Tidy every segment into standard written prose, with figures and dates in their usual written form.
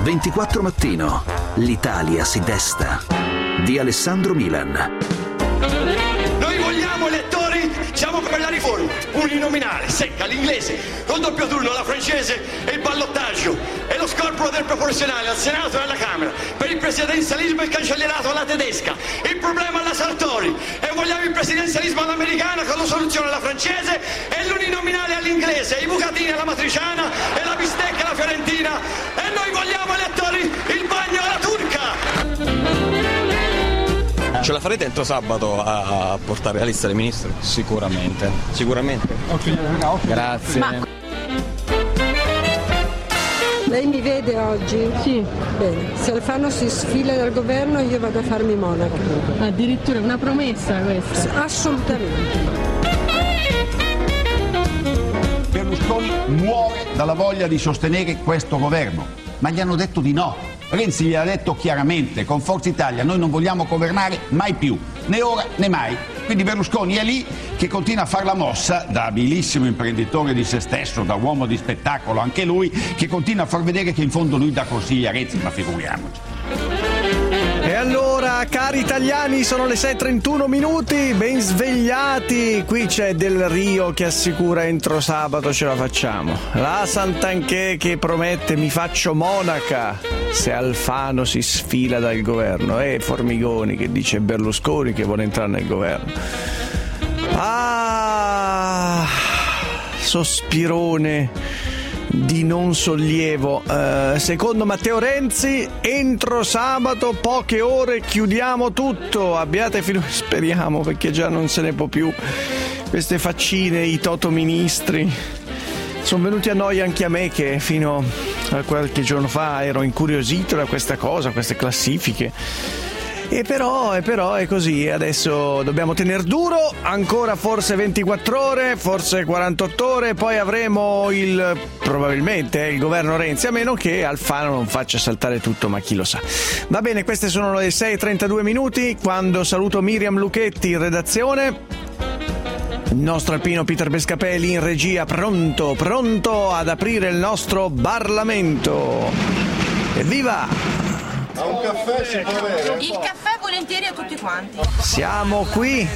24 Mattino. L'Italia si desta. Di Alessandro Milan. Noi vogliamo elettori, siamo per la riforma, uninominale, secca, l'inglese, con doppio turno, la francese e il ballottaggio, e lo scorporo del proporzionale al Senato e alla Camera, per il presidenzialismo e il cancellierato alla tedesca, il problema alla Sartori, e vogliamo il presidenzialismo all'americana con la soluzione alla francese e l'uninominale all'inglese, i bucatini alla matriciana e la bistecca alla fiorentina, e noi vogliamo elettori il bagno alla turca. Ce la farete entro sabato a portare la lista dei ministri? Sicuramente. Grazie. Lei mi vede oggi? Sì. Bene, se Alfano si sfila dal governo io vado a farmi monaca. Addirittura una promessa questa? Assolutamente. Berlusconi muore dalla voglia di sostenere questo governo, ma gli hanno detto di no. Renzi gli ha detto chiaramente: con Forza Italia noi non vogliamo governare mai più, né ora né mai. Quindi Berlusconi è lì che continua a fare la mossa, da abilissimo imprenditore di se stesso, da uomo di spettacolo anche lui, che continua a far vedere che in fondo lui dà consigli a Renzi, ma figuriamoci. E allora, cari italiani, sono le 6:31 minuti, ben svegliati. Qui c'è Del Rio che assicura entro sabato ce la facciamo. La Santanchè che promette mi faccio monaca se Alfano si sfila dal governo. E Formigoni che dice Berlusconi che vuole entrare nel governo. Ah, sospirone di non sollievo. Secondo Matteo Renzi, entro sabato, poche ore, chiudiamo tutto. Abbiate speriamo, perché già non se ne può più. Queste faccine, i totoministri sono venuti a noia anche a me, che fino a qualche giorno fa ero incuriosito da questa cosa, queste classifiche. E però è così, adesso dobbiamo tener duro, ancora forse 24 ore, forse 48 ore, poi avremo probabilmente il governo Renzi, a meno che Alfano non faccia saltare tutto, ma chi lo sa. Va bene, queste sono le 6:32 minuti, quando saluto Miriam Lucchetti in redazione, il nostro alpino Peter Bescapelli in regia, pronto ad aprire il nostro Parlamento. Evviva! A un caffè si può avere? Il caffè volentieri a tutti quanti. Siamo qui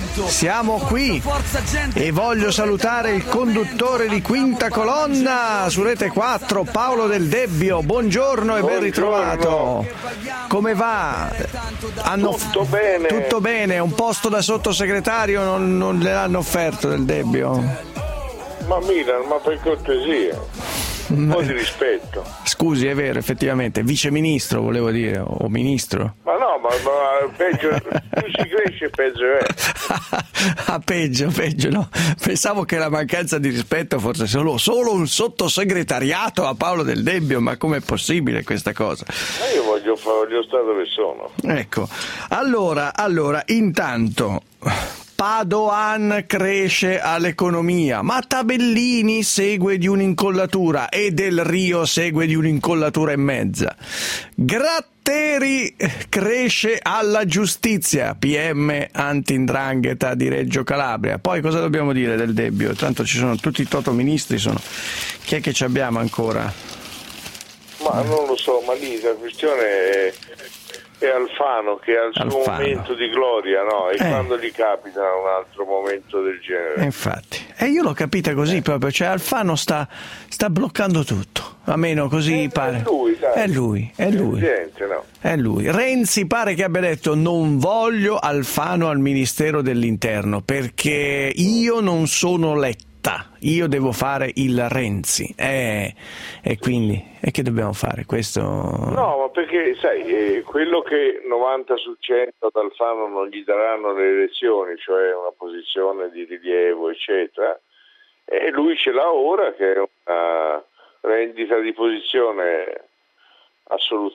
e voglio salutare il conduttore di Quinta Colonna su Rete 4, Paolo Del Debbio. Buongiorno e ben ritrovato. Come va? Tutto bene. Tutto bene, un posto da sottosegretario non le hanno offerto, Del Debbio? Ma Milan, ma per cortesia. Un po' di rispetto. Scusi, è vero, effettivamente, viceministro volevo dire, o ministro. Ma no, ma peggio, più si cresce peggio è. Ah, peggio, no. Pensavo che la mancanza di rispetto fosse solo un sottosegretariato a Paolo Del Debbio, ma com'è possibile questa cosa? Ma io voglio stare dove sono. Ecco, allora, intanto Padoan cresce all'economia, ma Tabellini segue di un'incollatura e Del Rio segue di un'incollatura e mezza. Gratteri cresce alla giustizia, PM anti-'ndrangheta di Reggio Calabria. Poi cosa dobbiamo dire Del Debbio? Tanto ci sono tutti i totoministri, chi è che ci abbiamo ancora? Ma non lo so, ma lì la questione è Alfano che ha il suo momento di gloria, no? E quando gli capita un altro momento del genere. Infatti, io l'ho capita così proprio, cioè Alfano sta bloccando tutto, almeno così pare. È lui. Evidente, no? È lui. Renzi pare che abbia detto non voglio Alfano al Ministero dell'Interno perché io non sono Letta. Io devo fare il Renzi e quindi che dobbiamo fare questo? No, ma perché sai, quello che 90 su 100 ad Alfano non gli daranno le elezioni, cioè una posizione di rilievo eccetera, e lui ce l'ha ora che è una rendita di posizione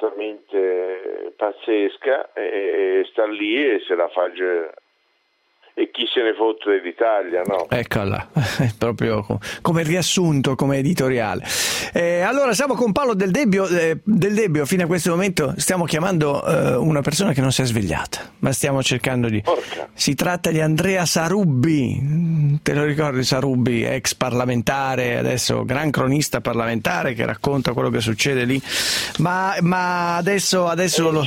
assolutamente pazzesca e sta lì e se la fa e chi se ne fotte dell'Italia, no? Eccola, proprio come riassunto, come editoriale. Allora siamo con Paolo Del Debbio. Fino a questo momento stiamo chiamando una persona che non si è svegliata, ma stiamo cercando di... Porca. Si tratta di Andrea Sarubbi, te lo ricordi Sarubbi, ex parlamentare, adesso gran cronista parlamentare che racconta quello che succede lì, ma adesso lo...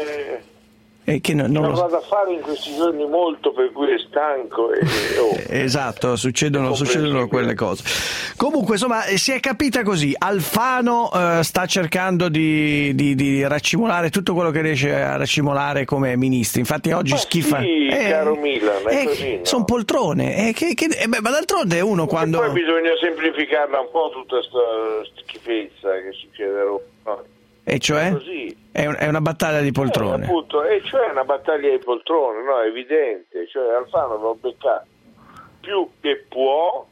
Che non lo vado a fare in questi giorni molto, per cui è stanco esatto, succedono quelle cose. Comunque insomma si è capita così, Alfano sta cercando di raccimolare tutto quello che riesce a raccimolare come ministri, infatti oggi schifa caro Milan, è così, no? Sono poltrone ma d'altronde uno quando poi bisogna semplificarla un po' tutta sta schifezza che succede a Roma, no? E cioè? È una battaglia di poltrone. Appunto, e cioè una battaglia di poltrone, no? È evidente. Cioè Alfano va a beccare più che può,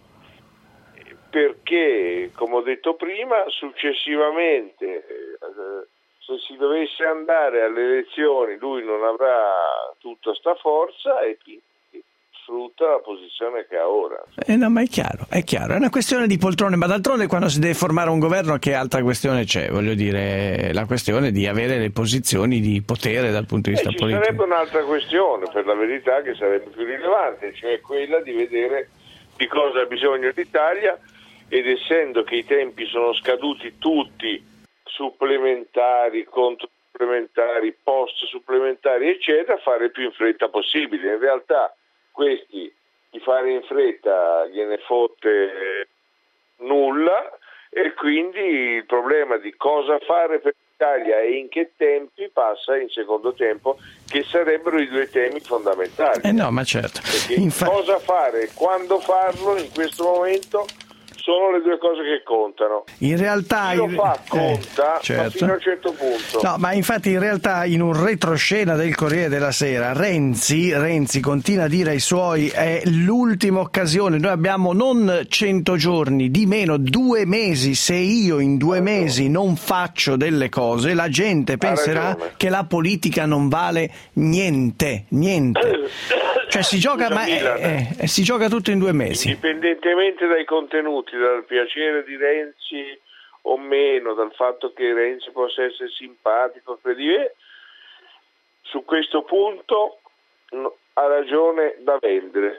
perché, come ho detto prima, successivamente, se si dovesse andare alle elezioni, lui non avrà tutta sta forza e sfrutta la posizione che ha ora. No, ma è chiaro, è una questione di poltrone, ma d'altronde quando si deve formare un governo che altra questione c'è? Voglio dire, la questione di avere le posizioni di potere dal punto di vista politico. Ci sarebbe un'altra questione, per la verità, che sarebbe più rilevante, cioè quella di vedere di cosa ha bisogno l'Italia, ed essendo che i tempi sono scaduti tutti, supplementari, contro supplementari, post supplementari, eccetera, fare il più in fretta possibile. In realtà questi di fare in fretta gliene fotte nulla, e quindi il problema di cosa fare per l'Italia e in che tempi passa in secondo tempo, che sarebbero i due temi fondamentali. No, ma certo. Perché cosa fare e quando farlo in questo momento sono le due cose che contano. In realtà chi lo fa conta, certo, ma fino a un certo punto. No, ma infatti in realtà in un retroscena del Corriere della Sera Renzi continua a dire ai suoi: è l'ultima occasione, noi abbiamo non 100 giorni, di meno 2 mesi, se io in 2 mesi non faccio delle cose la gente penserà che la politica non vale niente. Cioè si gioca, si gioca tutto in 2 mesi. Indipendentemente dai contenuti, dal piacere di Renzi o meno, dal fatto che Renzi possa essere simpatico, credibile, su questo punto ha ragione da vendere.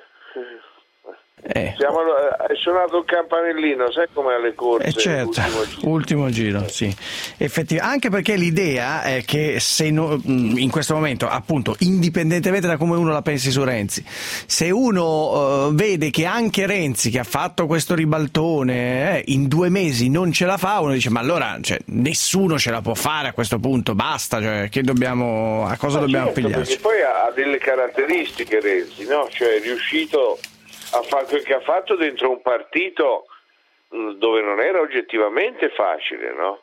È suonato il campanellino, sai come alle corse, certo, ultimo giro, sì, effettivamente, anche perché l'idea è che se in questo momento, appunto, indipendentemente da come uno la pensi su Renzi, se uno vede che anche Renzi, che ha fatto questo ribaltone, in 2 mesi non ce la fa, uno dice: ma allora, cioè, nessuno ce la può fare a questo punto, basta, cioè, a cosa dobbiamo pigliarci? Perché poi ha delle caratteristiche Renzi, no? Cioè è riuscito a fare quel che ha fatto dentro un partito dove non era oggettivamente facile, no?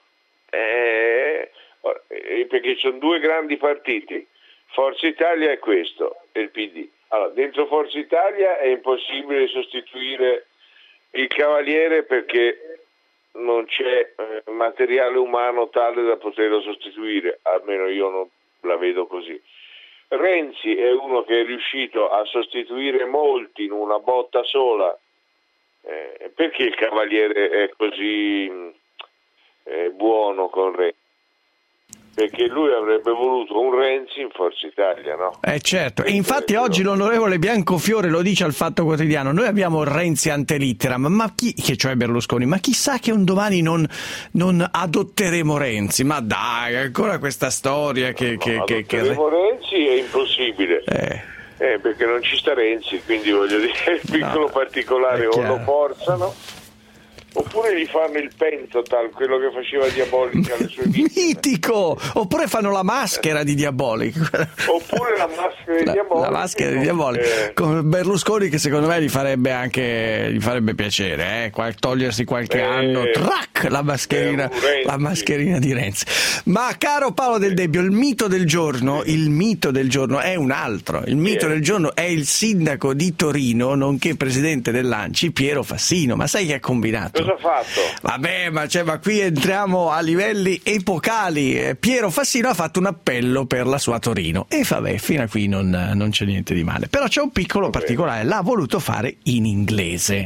Perché sono 2 grandi partiti, Forza Italia è questo, e il PD. Allora, dentro Forza Italia è impossibile sostituire il Cavaliere perché non c'è materiale umano tale da poterlo sostituire, almeno io non la vedo così. Renzi è uno che è riuscito a sostituire molti in una botta sola. Perché il Cavaliere è così buono con Renzi? Perché lui avrebbe voluto un Renzi in Forza Italia, no? Certo, e infatti oggi l'onorevole Biancofiore lo dice al Fatto Quotidiano: noi abbiamo Renzi ante litteram, che cioè Berlusconi, ma chissà che un domani non adotteremo Renzi, ma dai, ancora questa storia adotteremo Renzi è impossibile. Perché non ci sta Renzi, quindi voglio dire, il piccolo particolare o lo forzano oppure gli fanno il pentotal, quello che faceva Diabolica alle sue vittime. Mitico! Oppure fanno la maschera di Diabolica. Oppure la maschera di Diabolica. La maschera di Diabolica. Con Berlusconi, che secondo me gli farebbe piacere, togliersi qualche anno, trac, la mascherina di Renzi. Ma caro Paolo Del Debbio, il mito del giorno è un altro. Il mito del giorno è il sindaco di Torino, nonché presidente dell'ANCI, Piero Fassino. Ma sai che ha combinato? cosa ha fatto? Vabbè, ma qui entriamo a livelli epocali. Piero Fassino ha fatto un appello per la sua Torino e vabbè, fino a qui non c'è niente di male. Però c'è un piccolo particolare, l'ha voluto fare in inglese.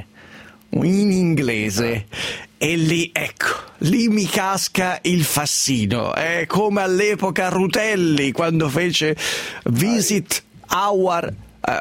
E lì, ecco, lì mi casca il Fassino. È come all'epoca Rutelli quando fece Visit Our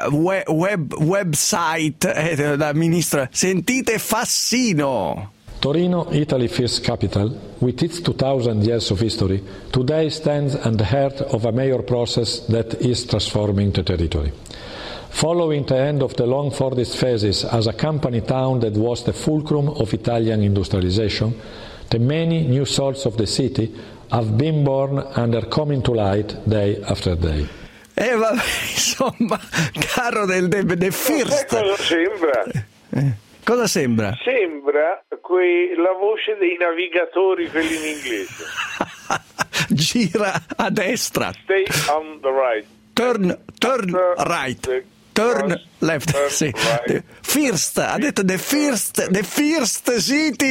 website, da ministro. Sentite Fassino. Torino, Italy first capital, with its 2000 years of history, today stands at the heart of a major process that is transforming the territory. Following the end of the long Fordist phases as a company town that was the fulcrum of Italian industrialization, the many new souls of the city have been born and are coming to light day after day. Vabbè, insomma, caro del First. Cosa sembra? Cosa sembra? Sembra la voce dei navigatori, quelli in inglese. Gira a destra. Stay on the right. Turn right. Turn left. Sì. Right. First, ha detto the first city,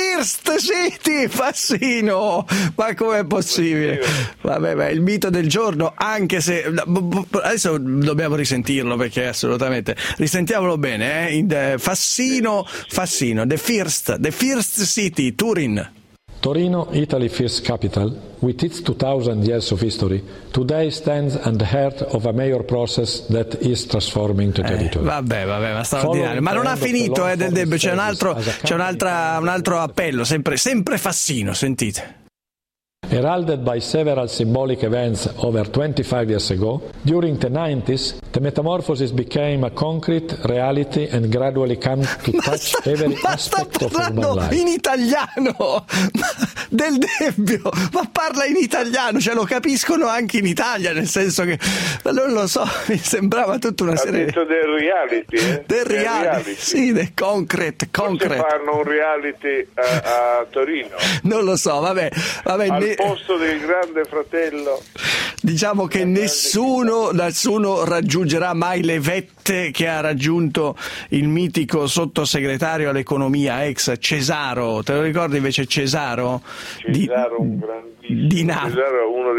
Fassino. Ma com'è possibile? Vabbè, il mito del giorno, anche se adesso dobbiamo risentirlo perché assolutamente. Risentiamolo bene, Fassino, the first city, Turin. Torino, Italy first capital, with its 2000 years of history, today stands at the heart of a major process that is transforming the territory. Vabbè, ma straordinario. Ma non ha finito, del Debbio, c'è un altro appello, sempre Fassino, sentite. Heralded by several symbolic events over 25 years ago, during the 90s, the metamorphosis became a concrete reality and gradually came to touch every aspect of urban life. In italiano, del Debbio, ma parla in italiano, lo capiscono anche in Italia, nel senso che non lo so, mi sembrava tutta una serie. Ha detto del reality, Del reality, sì, del concrete. Forse fanno un reality a Torino. Non lo so, vabbè. Al posto del Grande Fratello. Diciamo che nessuno raggiungerà mai le vette che ha raggiunto il mitico sottosegretario all'economia ex Cesaro. Te lo ricordi invece Cesaro? Un grandissimo. Di Napoli. Cesaro, uno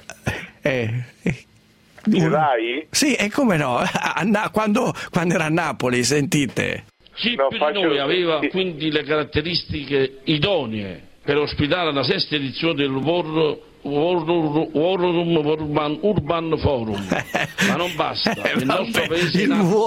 dei Rai? Sì, e come no? Quando era a Napoli, sentite. Chi più di noi aveva quindi le caratteristiche idonee per ospitare la sesta edizione del World Urban Forum, ma non basta. Il nostro paese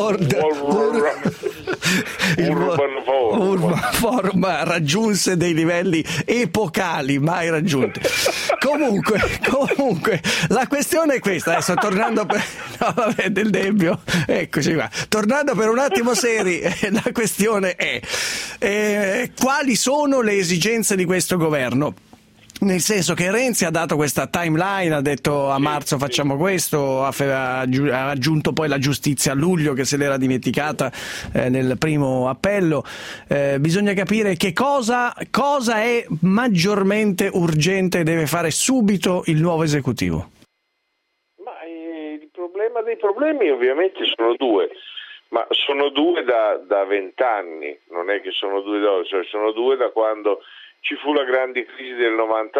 Urban Forum raggiunse dei livelli epocali mai raggiunti. Comunque la questione è questa, adesso tornando del Debbio, eccoci qua, tornando per un attimo seri, la questione è quali sono le esigenze di questo governo? Nel senso che Renzi ha dato questa timeline, ha detto a marzo facciamo questo, ha aggiunto poi la giustizia a luglio che se l'era dimenticata nel primo appello. Bisogna capire che cosa è maggiormente urgente e deve fare subito il nuovo esecutivo. Ma il problema dei problemi ovviamente sono due, ma sono due da 20 anni, non è che sono due da oggi, sono due da quando ci fu la grande crisi del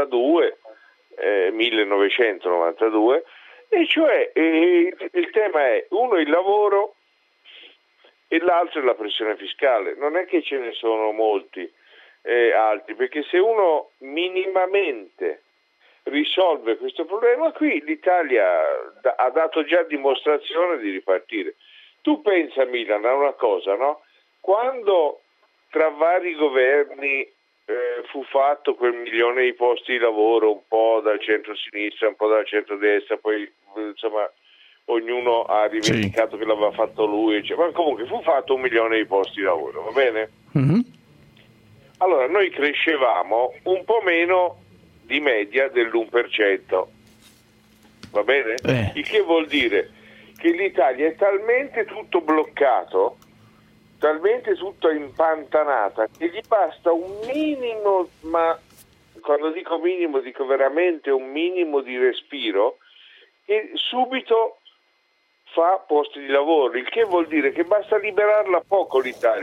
1992, e cioè il tema è uno il lavoro e l'altro è la pressione fiscale. Non è che ce ne sono molti altri, perché se uno minimamente risolve questo problema qui, l'Italia ha dato già dimostrazione di ripartire. Tu pensa, Milan, a una cosa, no? Quando tra vari governi fu fatto quel 1 milione di posti di lavoro, un po' dal centro-sinistra, un po' dal centro-destra, poi insomma ognuno ha rivendicato che l'aveva fatto lui, ma comunque fu fatto 1 milione di posti di lavoro, va bene? Mm-hmm. Allora noi crescevamo un po' meno di media dell'1%, va bene? Il che vuol dire che l'Italia è talmente tutto bloccato, talmente tutta impantanata, che gli basta un minimo, ma quando dico minimo dico veramente un minimo di respiro, e subito fa posti di lavoro, il che vuol dire che basta liberarla poco l'Italia,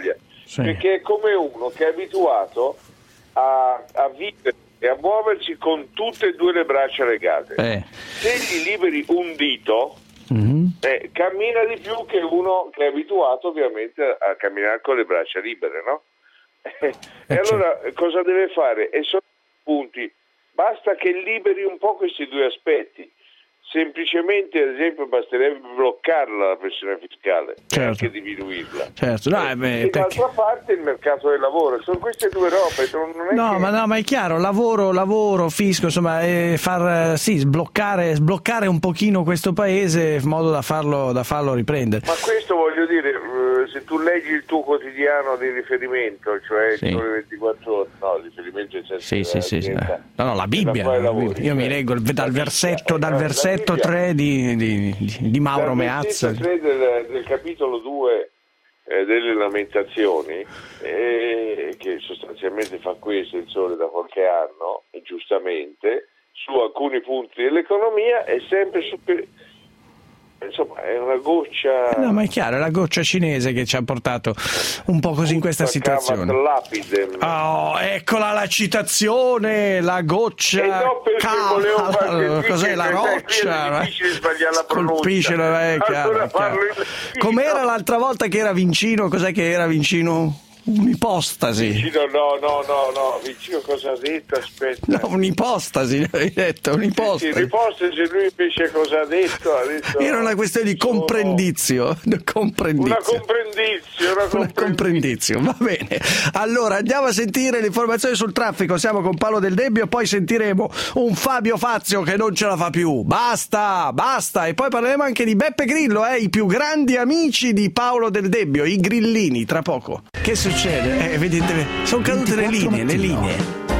Sì. Perché è come uno che è abituato a vivere e a muoversi con tutte e due le braccia legate. Se gli liberi un dito, cammina di più che uno che è abituato ovviamente a camminare con le braccia libere, no? E allora cosa deve fare? E sono punti. Basta che liberi un po' questi due aspetti. Semplicemente, ad esempio, basterebbe bloccarla la pressione fiscale e anche diminuirla. D'altra parte il mercato del lavoro, sono queste due robe. Ma è chiaro, lavoro, fisco, insomma, sbloccare un pochino questo paese in modo da farlo riprendere. Ma questo voglio dire, se tu leggi il tuo quotidiano di riferimento, cioè il Sole 24 Ore, no, il riferimento è sempre la Bibbia. Io mi leggo dal versetto 3 di Mauro Meazza. Dal versetto 3 del capitolo 2 delle Lamentazioni, che sostanzialmente fa questo il Sole da qualche anno, e giustamente, su alcuni punti dell'economia è sempre insomma, è una goccia. No, ma è chiaro, è la goccia cinese che ci ha portato un po' così in questa situazione. Oh, eccola la citazione, la goccia. No, perché volevo fare cos'è la roccia? È difficile sbagliare la pronuncia. Colpiscelo, chiaro. Com'era l'altra volta che era vicino? Cos'è che era vicino? Un'ipostasi. Vicino, no, vicino cosa ha detto? Aspetta. No, un'ipostasi, hai detto, un'ipostasi. Sì, l'ipostasi, lui invece cosa ha detto? Era una questione di comprendizio. Una comprendizio, va bene. Allora, andiamo a sentire le informazioni sul traffico. Siamo con Paolo Del Debbio, poi sentiremo un Fabio Fazio che non ce la fa più. Basta! E poi parleremo anche di Beppe Grillo, i più grandi amici di Paolo Del Debbio, i grillini, tra poco. Che succede? Vedete, sono cadute le linee.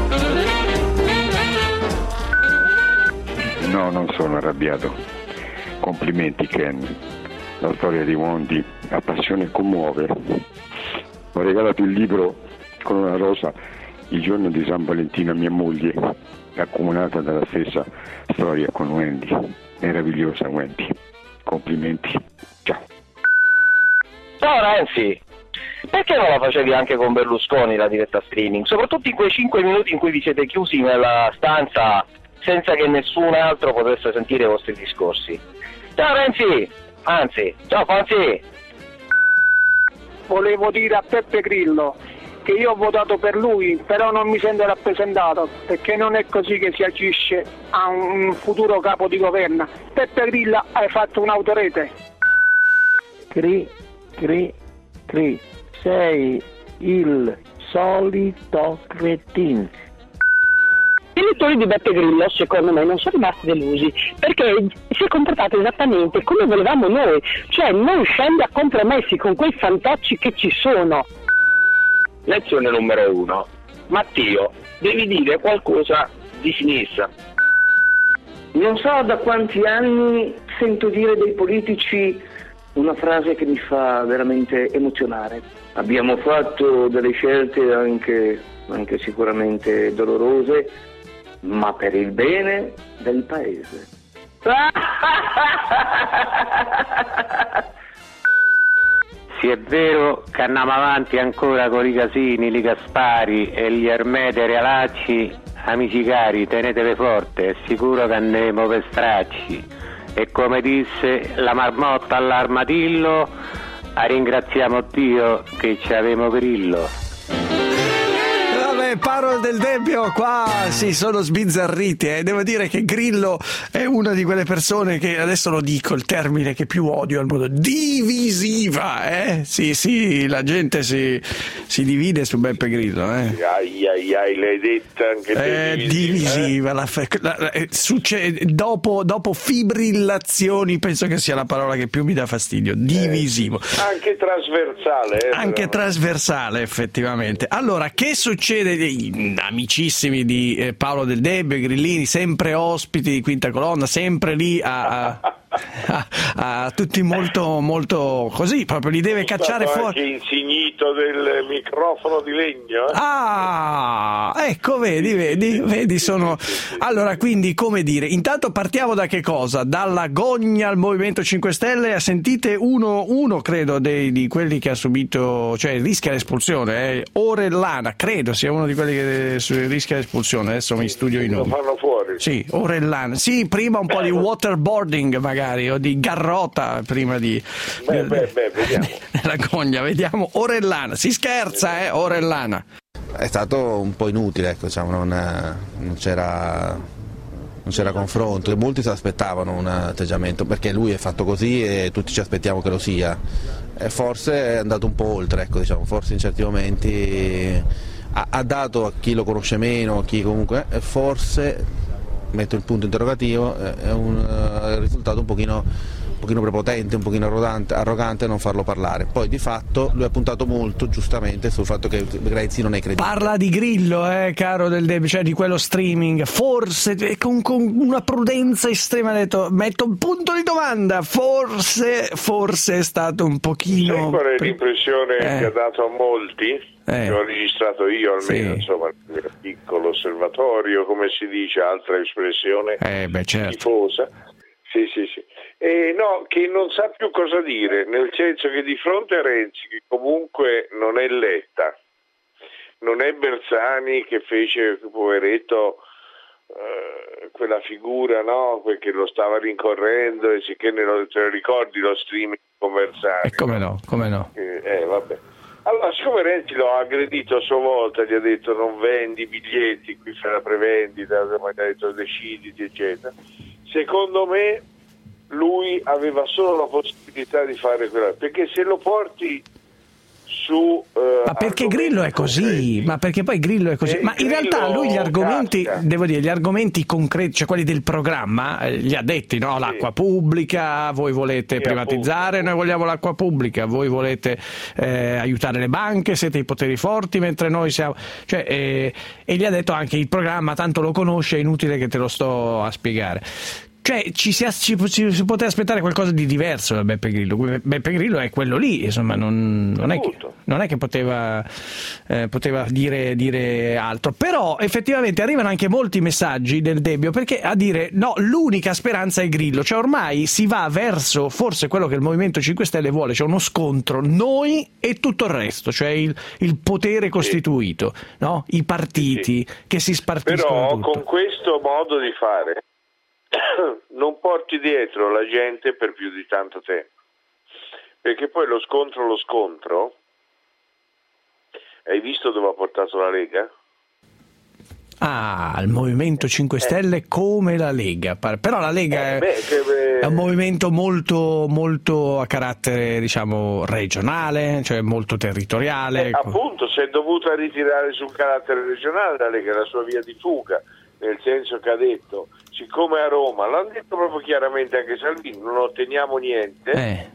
No, non sono arrabbiato. Complimenti, Ken. La storia di Monti appassiona e commuove. Ho regalato il libro con una rosa il giorno di San Valentino a mia moglie, accomunata dalla stessa storia con Wendy. Meravigliosa Wendy. Complimenti. Ciao. Ciao Renzi. Perché non la facevi anche con Berlusconi la diretta streaming? Soprattutto in quei 5 minuti in cui vi siete chiusi nella stanza senza che nessun altro potesse sentire i vostri discorsi. Ciao Renzi! Ciao Fanzi! Volevo dire a Beppe Grillo che io ho votato per lui, però non mi sento rappresentato, perché non è così che si agisce a un futuro capo di governo. Beppe Grillo, hai fatto un'autorete. Cri, sei il solito cretino. I lettori di Beppe Grillo, secondo me, non sono rimasti delusi, perché si è comportato esattamente come volevamo noi, cioè non scende a compromessi con quei fantocci che ci sono. Lezione numero 1. Matteo, devi dire qualcosa di sinistra. Non so da quanti anni sento dire dei politici una frase che mi fa veramente emozionare. Abbiamo fatto delle scelte anche sicuramente dolorose, ma per il bene del paese. Sì, è vero che andiamo avanti ancora con i Casini, i Gaspari e gli Ermete e Realacci, amici cari, tenetevi forte, è sicuro che andremo per stracci. E come disse la marmotta all'armadillo, ringraziamo Dio che ci avemo Grillo. Paolo Del Debbio qua si sono sbizzarriti. Devo dire che Grillo è una di quelle persone che, adesso lo dico il termine che più odio al mondo, divisiva, sì, la gente si divide su Beppe Grillo, l'hai detta anche te, divisiva. Dopo fibrillazioni penso che sia la parola che più mi dà fastidio, divisivo, anche trasversale, anche trasversale effettivamente. Allora, che succede? Amicissimi di Paolo Del Debbio, Grillini, sempre ospiti di Quinta Colonna, sempre lì a tutti molto così, proprio li deve cacciare fuori. Anche insignito del microfono di legno. ecco, vedi, sono... Allora, quindi, come dire, intanto partiamo da che cosa? Dalla gogna al Movimento 5 Stelle, sentite uno credo di quelli che ha subito, cioè rischia l'espulsione, Orellana, credo sia uno di quelli che rischia l'espulsione, adesso mi studio i nomi. Lo fanno fuori. Sì, Orellana, sì, prima un po' di waterboarding magari, o di garrota prima di... vediamo. La gogna, vediamo, Orellana, si scherza, Orellana. È stato un po' inutile, ecco, diciamo, non c'era confronto, e molti si aspettavano un atteggiamento, perché lui è fatto così e tutti ci aspettiamo che lo sia, e forse è andato un po' oltre, ecco, diciamo, forse in certi momenti ha dato a chi lo conosce meno, a chi comunque, forse, metto il punto interrogativo, è un risultato un pochino prepotente, un pochino arrogante non farlo parlare. Poi di fatto lui ha puntato molto giustamente sul fatto che Renzi non è credibile. Parla di Grillo, caro del Debbio, cioè di quello streaming, forse con una prudenza estrema ha detto, metto un punto di domanda, forse è stato un pochino... Qual è l'impressione che ha dato a molti? Che ho registrato io almeno, insomma, nel piccolo osservatorio, come si dice, altra espressione tifosa. Sì. No, che non sa più cosa dire, nel senso che di fronte a Renzi, che comunque non è Letta, non è Bersani che fece, poveretto, quella figura, no, che lo stava rincorrendo, e sicché te lo ricordi lo streaming con Bersani? Come no? Vabbè. Allora, siccome Renzi lo ha aggredito a sua volta, gli ha detto non vendi biglietti, qui c'è la prevendita, gli ha detto deciditi, eccetera, secondo me lui aveva solo la possibilità di fare quella, perché se lo porti su ma perché Grillo è così, ma perché poi Grillo è così, ma in realtà lui gli argomenti, gli argomenti concreti, cioè quelli del programma, li ha detti, no? L'acqua pubblica, voi volete privatizzare, noi vogliamo l'acqua pubblica, voi volete aiutare le banche, siete i poteri forti, mentre noi siamo, cioè, e gli ha detto anche il programma, tanto lo conosce, è inutile che te lo sto a spiegare. Cioè ci si poteva aspettare qualcosa di diverso da Beppe Grillo. Beppe Grillo è quello lì, insomma, non è che poteva dire altro. Però effettivamente arrivano anche molti messaggi del Debbio, perché a dire no, l'unica speranza è Grillo, cioè ormai si va verso forse quello che il Movimento 5 Stelle vuole, cioè uno scontro noi e tutto il resto, cioè il potere costituito, no? I partiti che si spartiscono. Però tutto. Con questo modo di fare non porti dietro la gente per più di tanto tempo, perché poi lo scontro, hai visto dove ha portato la Lega? Il Movimento 5 Stelle come la Lega, però la Lega è un movimento molto, molto a carattere, diciamo, regionale, cioè molto territoriale. Appunto, si è dovuta ritirare sul carattere regionale la Lega, la sua via di fuga, nel senso che ha detto, siccome a Roma, l'hanno detto proprio chiaramente anche Salvini, non otteniamo niente,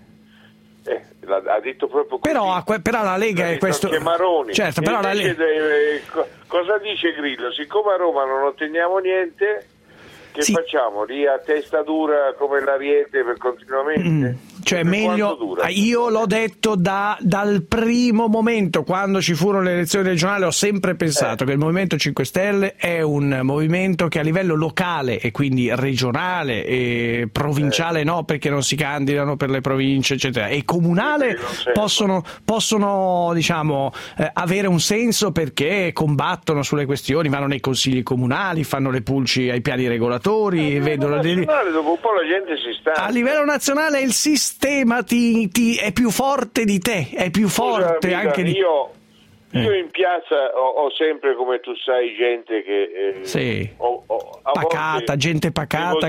ha detto proprio così. Però la Lega è questo, anche Maroni. Certo, però la Lega... cosa dice Grillo? Siccome a Roma non otteniamo niente, che facciamo? Lì a testa dura come l'Ariete per continuamente? Cioè meglio, io l'ho detto dal primo momento, quando ci furono le elezioni regionali, ho sempre pensato che il Movimento 5 Stelle è un movimento che a livello locale e quindi regionale e provinciale no, perché non si candidano per le province eccetera, e comunale possono diciamo avere un senso, perché combattono sulle questioni, vanno nei consigli comunali, fanno le pulci ai piani regolatori, vedono dopo un po' la gente si sta. A livello nazionale il sistema è più forte di te, è più forte. Scusa, anche di... Io in piazza ho sempre, come tu sai, gente che pacata, gente pacata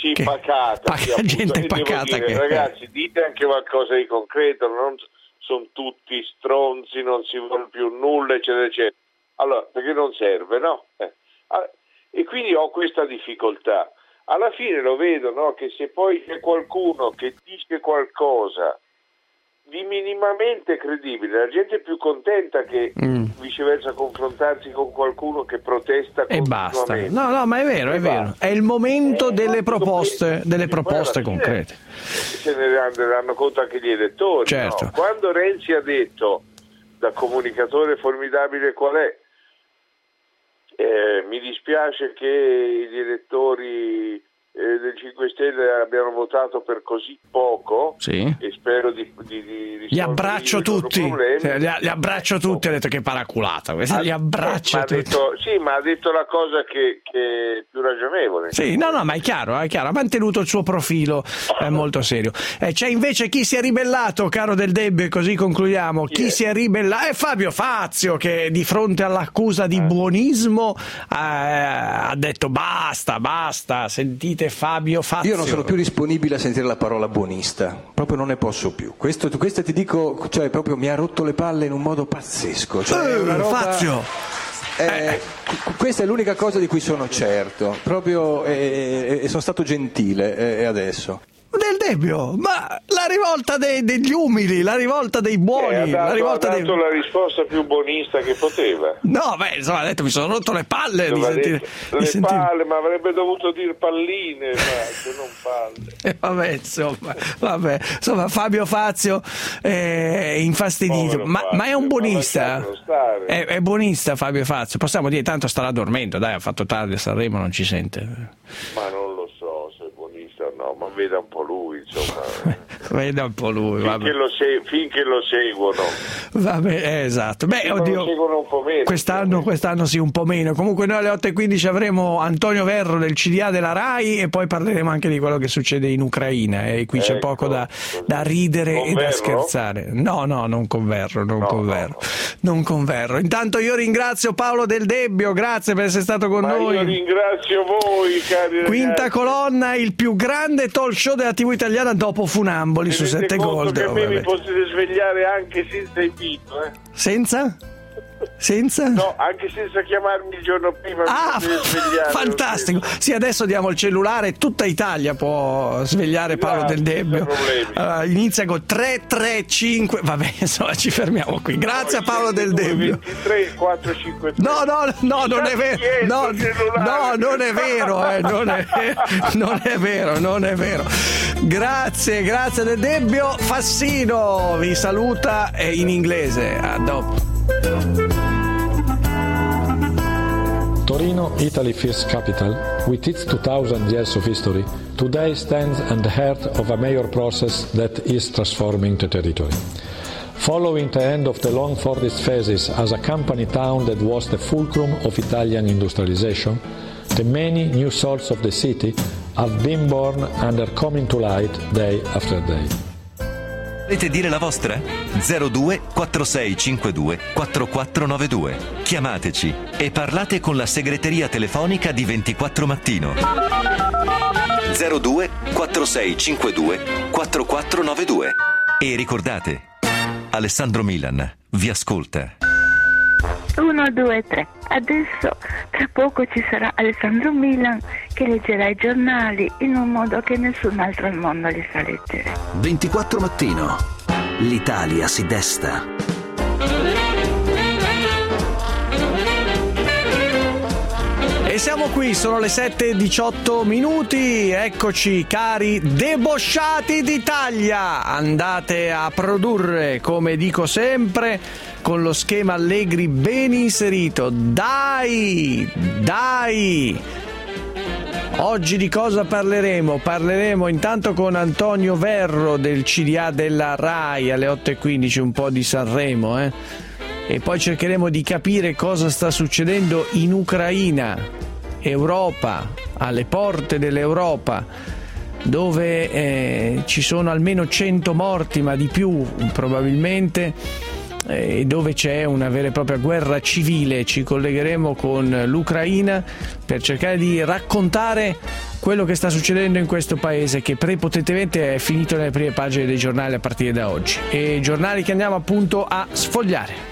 gente pacata che ragazzi, dite anche qualcosa di concreto, non sono tutti stronzi, non si vuole più nulla, eccetera eccetera. Allora, perché non serve, no? E quindi ho questa difficoltà. Alla fine lo vedo, no? Che se poi c'è qualcuno che dice qualcosa di minimamente credibile, la gente è più contenta che viceversa confrontarsi con qualcuno che protesta e basta. No, ma è vero, è il momento delle proposte concrete. Se ne renderanno conto anche gli elettori. Certo. No? Quando Renzi ha detto, da comunicatore formidabile qual è, Mi dispiace che gli elettori del 5 Stelle abbiano votato per così poco, sì. E spero di risolvere li abbraccio tutti, li abbraccio tutti, ha detto che paraculata, li abbraccio tutti. Ma ha detto la cosa che è più ragionevole. Sì, no, ma è chiaro, ha mantenuto il suo profilo molto serio. C'è invece chi si è ribellato, caro Del Debbio, e così concludiamo. Chi si è ribellato è Fabio Fazio, che di fronte all'accusa di buonismo ha detto basta, sentite Fabio Fazio. Io non sono più disponibile a sentire la parola buonista, proprio non ne posso più. Questo ti dico, cioè proprio mi ha rotto le palle in un modo pazzesco. Cioè, una roba, Fazio! Questa è l'unica cosa di cui sono certo, proprio e sono stato gentile adesso. Del Debbio, ma la rivolta degli umili, la rivolta dei buoni, ha dato la risposta più buonista che poteva. No, insomma, ha detto mi sono rotto le palle di sentire. Palle, ma avrebbe dovuto dire palline, non palle. Insomma, Fabio Fazio è infastidito, ma è un buonista. È buonista Fabio Fazio, possiamo dire, tanto starà dormendo, dai, ha fatto tardi a Sanremo, non ci sente. Ma non lo so se è buonista o no, ma veda un po' lui, insomma. Veda un po' lui, finché lo seguono. Vabbè, esatto. Beh, oddio, un po' meno, quest'anno sì, un po' meno. Comunque noi alle 8:15 avremo Antonio Verro del CDA della RAI e poi parleremo anche di quello che succede in Ucraina, e qui c'è poco da ridere e da scherzare. No, non con Verro. Non con Verro. Intanto io ringrazio Paolo Del Debbio, grazie per essere stato con noi. Io ringrazio voi, cari Quinta ragazzi. Colonna, il più grande talk show della TV italiana dopo Funamboli su 7 Gold. Che me mi potete svegliare anche senza invito, Senza? No, anche senza chiamarmi il giorno prima. Fantastico. Sì, adesso diamo il cellulare, tutta Italia può svegliare Paolo Del Debbio. Inizia con 335. Vabbè, insomma, ci fermiamo qui. Grazie a Paolo Del Debbio. 23 453. No, non è vero. No, non è vero. Non è vero. Grazie Del Debbio. Fassino vi saluta in inglese. A dopo. Torino, Italy first capital, with its 2000 years of history, today stands at the heart of a major process that is transforming the territory. Following the end of the long 40th phases as a company town that was the fulcrum of Italian industrialization, the many new souls of the city have been born and are coming to light day after day. Volete dire la vostra? 02 4652 4492. Chiamateci e parlate con la segreteria telefonica di 24 Mattino. 02 4652 4492. E ricordate, Alessandro Milan vi ascolta. 1, 2, 3. Adesso tra poco ci sarà Alessandro Milan che leggerà i giornali in un modo che nessun altro al mondo li sa leggere. 24 Mattino. L'Italia si desta. E siamo qui, sono le 7:18. Eccoci, cari debosciati d'Italia. Andate a produrre, come dico sempre, con lo schema Allegri ben inserito. Dai! Oggi di cosa parleremo? Parleremo intanto con Antonio Verro del CDA della RAI alle 8:15, un po' di Sanremo, E poi cercheremo di capire cosa sta succedendo in Ucraina, Europa, alle porte dell'Europa, dove ci sono almeno 100 morti, ma di più probabilmente, e dove c'è una vera e propria guerra civile. Ci collegheremo con l'Ucraina per cercare di raccontare quello che sta succedendo in questo paese, che prepotentemente è finito nelle prime pagine dei giornali a partire da oggi, e giornali che andiamo appunto a sfogliare.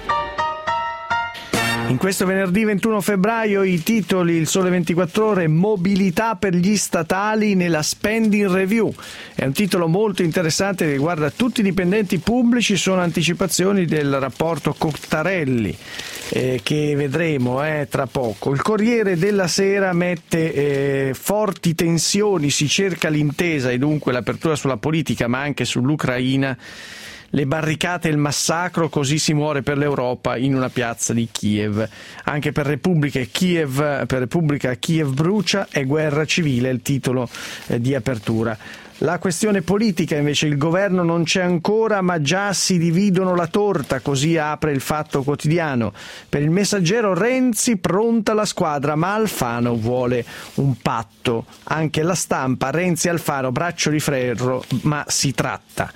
In questo venerdì 21 febbraio i titoli: Il Sole 24 Ore, mobilità per gli statali nella spending review. È un titolo molto interessante che riguarda tutti i dipendenti pubblici, sono anticipazioni del rapporto Cottarelli che vedremo tra poco. Il Corriere della Sera mette forti tensioni, si cerca l'intesa e dunque l'apertura sulla politica ma anche sull'Ucraina. le barricate e il massacro, così si muore per l'Europa in una piazza di Kiev. Anche per Repubblica Kiev brucia, è guerra civile il titolo di apertura. La questione politica invece, il governo non c'è ancora ma già si dividono la torta, così apre il Fatto Quotidiano. Per il Messaggero, Renzi pronta la squadra ma Alfano vuole un patto. Anche La Stampa, Renzi e Alfano braccio di ferro ma si tratta.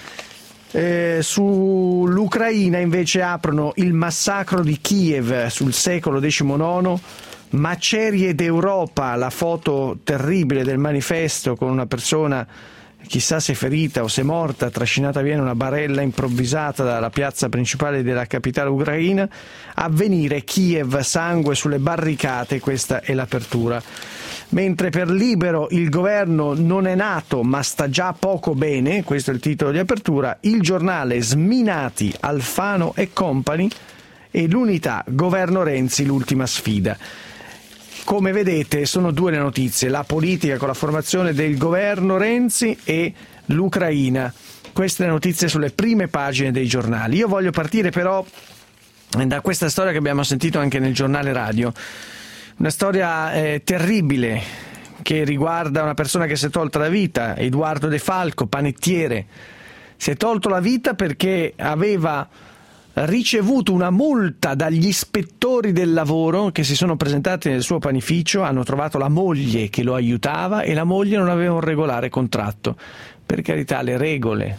Sull'Ucraina invece aprono il massacro di Kiev sul secolo XIX, macerie d'Europa, la foto terribile del manifesto con una persona, chissà se ferita o se morta, trascinata via in una barella improvvisata dalla piazza principale della capitale ucraina. Avvenire, Kiev, sangue sulle barricate, questa è l'apertura. Mentre per Libero, il governo non è nato ma sta già poco bene, questo è il titolo di apertura. Il Giornale, sminati Alfano e compagni, e l'Unità, governo Renzi, l'ultima sfida. Come vedete sono due le notizie, la politica con la formazione del governo Renzi e l'Ucraina. Queste le notizie sulle prime pagine dei giornali. Io voglio partire però da questa storia che abbiamo sentito anche nel giornale radio, una storia terribile che riguarda una persona che si è tolta la vita, Edoardo De Falco, panettiere. Si è tolto la vita perché aveva ricevuto una multa dagli ispettori del lavoro che si sono presentati nel suo panificio, hanno trovato la moglie che lo aiutava e la moglie non aveva un regolare contratto. Per carità, le regole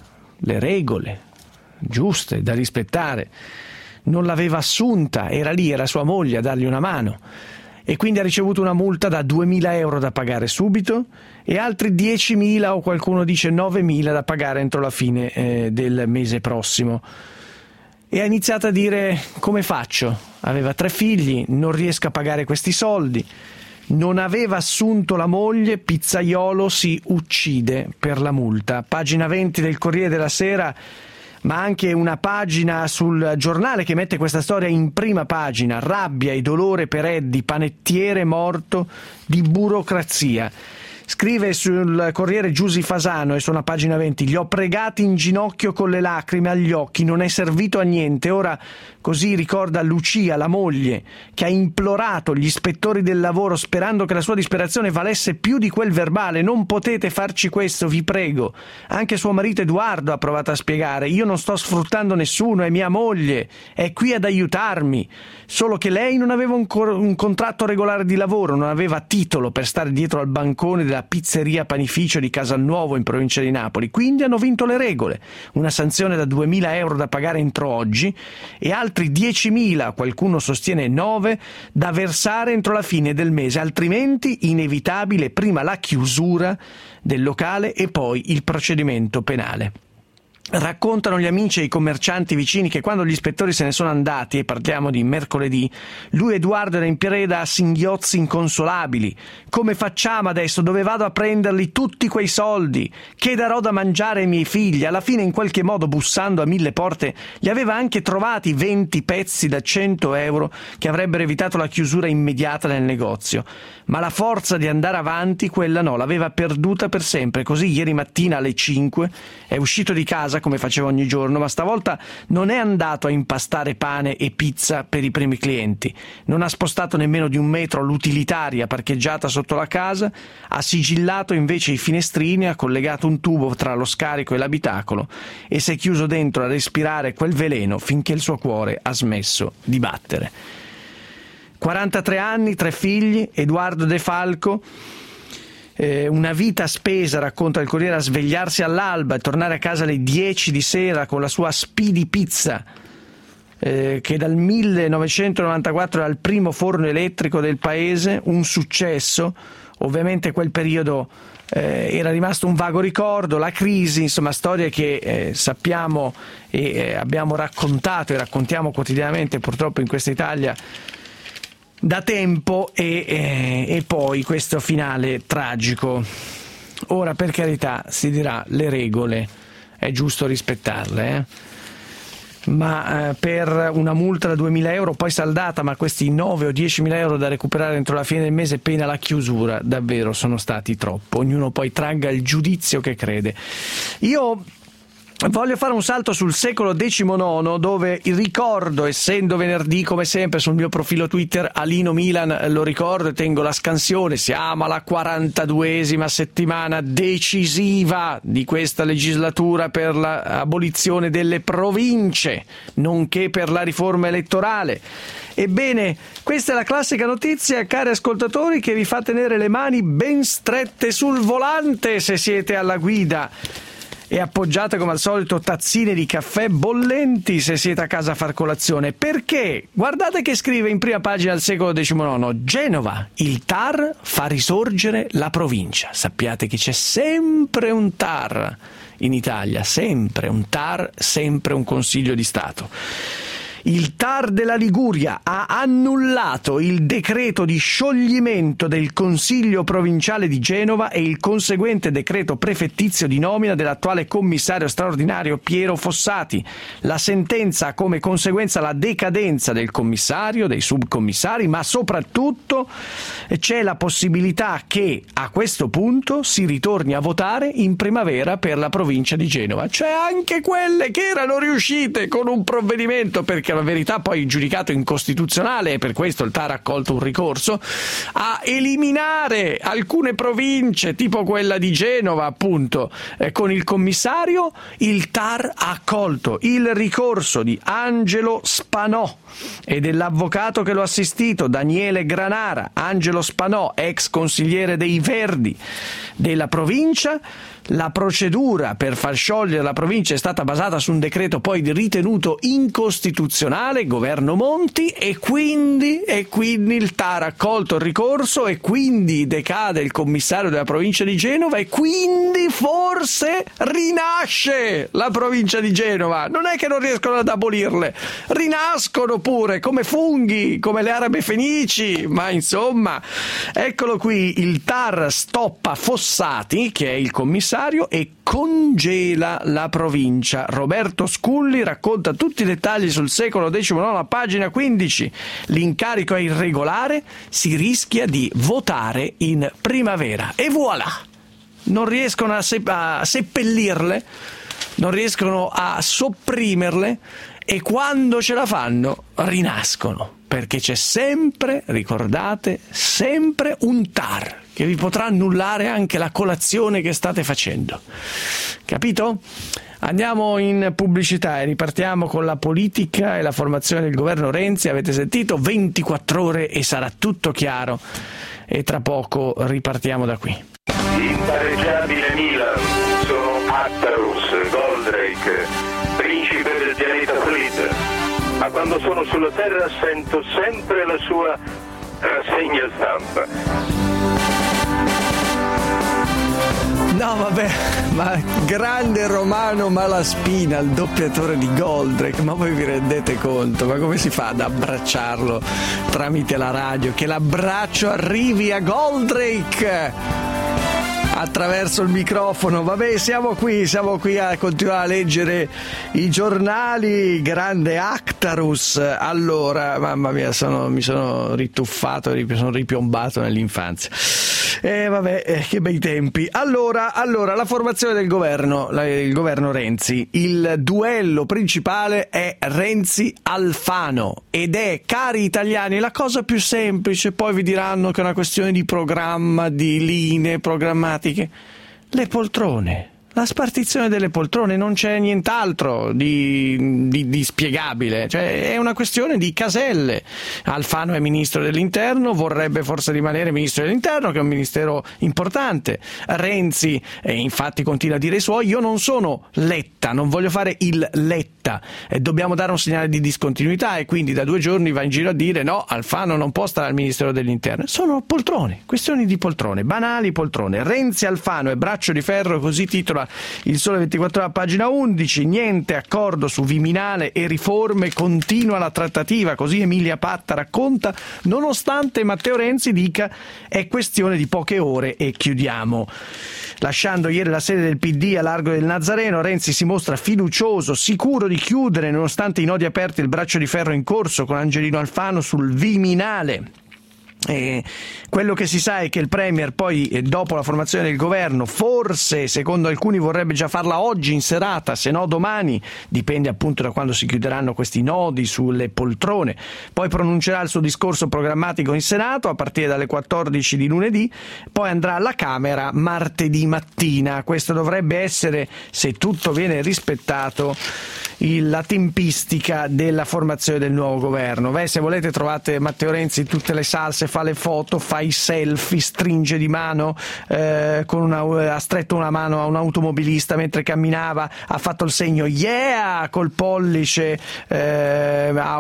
giuste da rispettare, non l'aveva assunta, era lì, era sua moglie a dargli una mano, e quindi ha ricevuto una multa da 2.000 euro da pagare subito e altri 10.000 o qualcuno dice 9.000 da pagare entro la fine del mese prossimo. E ha iniziato a dire: come faccio? Aveva 3 figli, non riesco a pagare questi soldi, non aveva assunto la moglie, pizzaiolo si uccide per la multa. Pagina 20 del Corriere della Sera, ma anche una pagina sul Giornale che mette questa storia in prima pagina: rabbia e dolore per Eddi, panettiere morto di burocrazia. Scrive sul Corriere Giusy Fasano e sulla pagina 20: li ho pregati in ginocchio con le lacrime agli occhi, non è servito a niente. Ora, così ricorda Lucia, la moglie, che ha implorato gli ispettori del lavoro sperando che la sua disperazione valesse più di quel verbale. Non potete farci questo, vi prego. Anche suo marito Edoardo ha provato a spiegare: io non sto sfruttando nessuno, è mia moglie, è qui ad aiutarmi. Solo che lei non aveva un contratto regolare di lavoro, non aveva titolo per stare dietro al bancone della pizzeria panificio di Casalnuovo in provincia di Napoli, quindi hanno vinto le regole. Una sanzione da 2.000 euro da pagare entro oggi e altri 10.000, qualcuno sostiene 9, da versare entro la fine del mese, altrimenti inevitabile prima la chiusura del locale e poi il procedimento penale. Raccontano gli amici e i commercianti vicini che quando gli ispettori se ne sono andati, e parliamo di mercoledì, lui Edoardo era in preda a singhiozzi inconsolabili. Come facciamo adesso? Dove vado a prenderli tutti quei soldi? Che darò da mangiare ai miei figli? Alla fine, in qualche modo, bussando a 1000 porte, li aveva anche trovati 20 pezzi da 100 euro che avrebbero evitato la chiusura immediata del negozio. Ma la forza di andare avanti, quella no, l'aveva perduta per sempre. Così ieri mattina alle 5 è uscito di casa come faceva ogni giorno, ma stavolta non è andato a impastare pane e pizza per i primi clienti. Non ha spostato nemmeno di 1 metro l'utilitaria parcheggiata sotto la casa, ha sigillato invece i finestrini, ha collegato un tubo tra lo scarico e l'abitacolo e si è chiuso dentro a respirare quel veleno finché il suo cuore ha smesso di battere. 43 anni, 3 figli, Edoardo De Falco. Una vita spesa, racconta il Corriere, a svegliarsi all'alba e tornare a casa alle 10 di sera con la sua Speedy Pizza, che dal 1994 era il primo forno elettrico del paese, un successo. Ovviamente quel periodo era rimasto un vago ricordo, la crisi, insomma storie che sappiamo e abbiamo raccontato e raccontiamo quotidianamente purtroppo in questa Italia da tempo, e poi questo finale tragico. Ora, per carità, si dirà, le regole è giusto rispettarle, ma per una multa da 2.000 euro poi saldata, ma questi 9 o 10.000 euro da recuperare entro la fine del mese pena la chiusura, davvero sono stati troppo. Ognuno poi tragga il giudizio che crede. Io Voglio fare un salto sul secolo XIX, dove il ricordo, essendo venerdì come sempre sul mio profilo Twitter Alino Milan, lo ricordo e tengo la scansione, siamo alla 42esima settimana decisiva di questa legislatura per l'abolizione delle province, nonché per la riforma elettorale. Ebbene, questa è la classica notizia, cari ascoltatori, che vi fa tenere le mani ben strette sul volante se siete alla guida, e appoggiate come al solito tazzine di caffè bollenti se siete a casa a far colazione. Perché? Guardate che scrive in prima pagina al secolo XIX: Genova, il TAR fa risorgere la provincia. Sappiate che c'è sempre un TAR in Italia, sempre un TAR, sempre un Consiglio di Stato. Il TAR della Liguria ha annullato il decreto di scioglimento del Consiglio provinciale di Genova e il conseguente decreto prefettizio di nomina dell'attuale commissario straordinario Piero Fossati. La sentenza ha come conseguenza la decadenza del commissario, dei subcommissari, ma soprattutto c'è la possibilità che a questo punto si ritorni a votare in primavera per la provincia di Genova. Cioè anche quelle che erano riuscite con un provvedimento, perché la verità poi giudicato incostituzionale, e per questo il TAR ha accolto un ricorso, a eliminare alcune province tipo quella di Genova, appunto, con il commissario. Il TAR ha accolto il ricorso di Angelo Spanò e dell'avvocato che lo ha assistito, Daniele Granara. Angelo Spanò, ex consigliere dei Verdi della provincia. La procedura per far sciogliere la provincia è stata basata su un decreto poi ritenuto incostituzionale, governo Monti, e quindi il TAR ha accolto il ricorso, e quindi decade il commissario della provincia di Genova, e quindi forse rinasce la provincia di Genova. Non è che non riescono ad abolirle, rinascono pure come funghi, come le arabe fenici, ma insomma, eccolo qui, il TAR stoppa Fossati, che è il commissario, e congela la provincia. Roberto Sculli racconta tutti i dettagli sul secolo XIX, a pagina 15. L'incarico è irregolare, si rischia di votare in primavera. E voilà! Non riescono a seppellirle, non riescono a sopprimerle, e quando ce la fanno rinascono, perché c'è sempre, ricordate, sempre un TAR che vi potrà annullare anche la colazione che state facendo. Capito? Andiamo in pubblicità e ripartiamo con la politica e la formazione del governo Renzi. Avete sentito? 24 ore e sarà tutto chiaro, e tra poco ripartiamo da qui. Impareggiabile Milan, sono Actarus, Goldrake, principe del pianeta Fleet, ma quando sono sulla Terra sento sempre la sua rassegna stampa. No vabbè, ma grande Romano Malaspina, il doppiatore di Goldrake, ma voi vi rendete conto? Ma come si fa ad abbracciarlo tramite la radio? Che l'abbraccio arrivi a Goldrake attraverso il microfono. Vabbè, siamo qui a continuare a leggere i giornali. Grande Actarus. Allora, mamma mia, mi sono rituffato, mi sono ripiombato nell'infanzia. Vabbè, che bei tempi. Allora, la formazione del governo, il governo Renzi. Il duello principale è Renzi-Alfano, ed è, cari italiani, la cosa più semplice. Poi vi diranno che è una questione di programma, di linee programmatiche. Le poltrone. La spartizione delle poltrone, non c'è nient'altro di spiegabile, cioè è una questione di caselle. Alfano è ministro dell'interno, vorrebbe forse rimanere ministro dell'interno, che è un ministero importante. Renzi infatti continua a dire i suoi. Io non sono Letta, non voglio fare il Letta, dobbiamo dare un segnale di discontinuità, e quindi da 2 giorni va in giro a dire no, Alfano non può stare al ministero dell'interno. Sono poltrone, questioni di poltrone, banali poltrone. Renzi Alfano è braccio di ferro, così titola Il Sole 24 Ore, pagina 11. Niente accordo su Viminale e riforme, continua la trattativa, così Emilia Patta racconta, nonostante Matteo Renzi dica è questione di poche ore e chiudiamo. Lasciando ieri la sede del PD a largo del Nazareno, Renzi si mostra fiducioso, sicuro di chiudere, nonostante i nodi aperti, il braccio di ferro in corso con Angelino Alfano sul Viminale. Quello che si sa è che il Premier poi, dopo la formazione del governo, forse secondo alcuni vorrebbe già farla oggi in serata, se no domani, dipende appunto da quando si chiuderanno questi nodi sulle poltrone. Poi pronuncerà il suo discorso programmatico in Senato a partire dalle 14 di lunedì, poi andrà alla Camera martedì mattina. Questo dovrebbe essere, se tutto viene rispettato, la tempistica della formazione del nuovo governo. Beh, se volete trovate Matteo Renzi in tutte le salse, fa le foto, fa i selfie, stringe di mano, ha stretto una mano a un automobilista mentre camminava, ha fatto il segno yeah col pollice a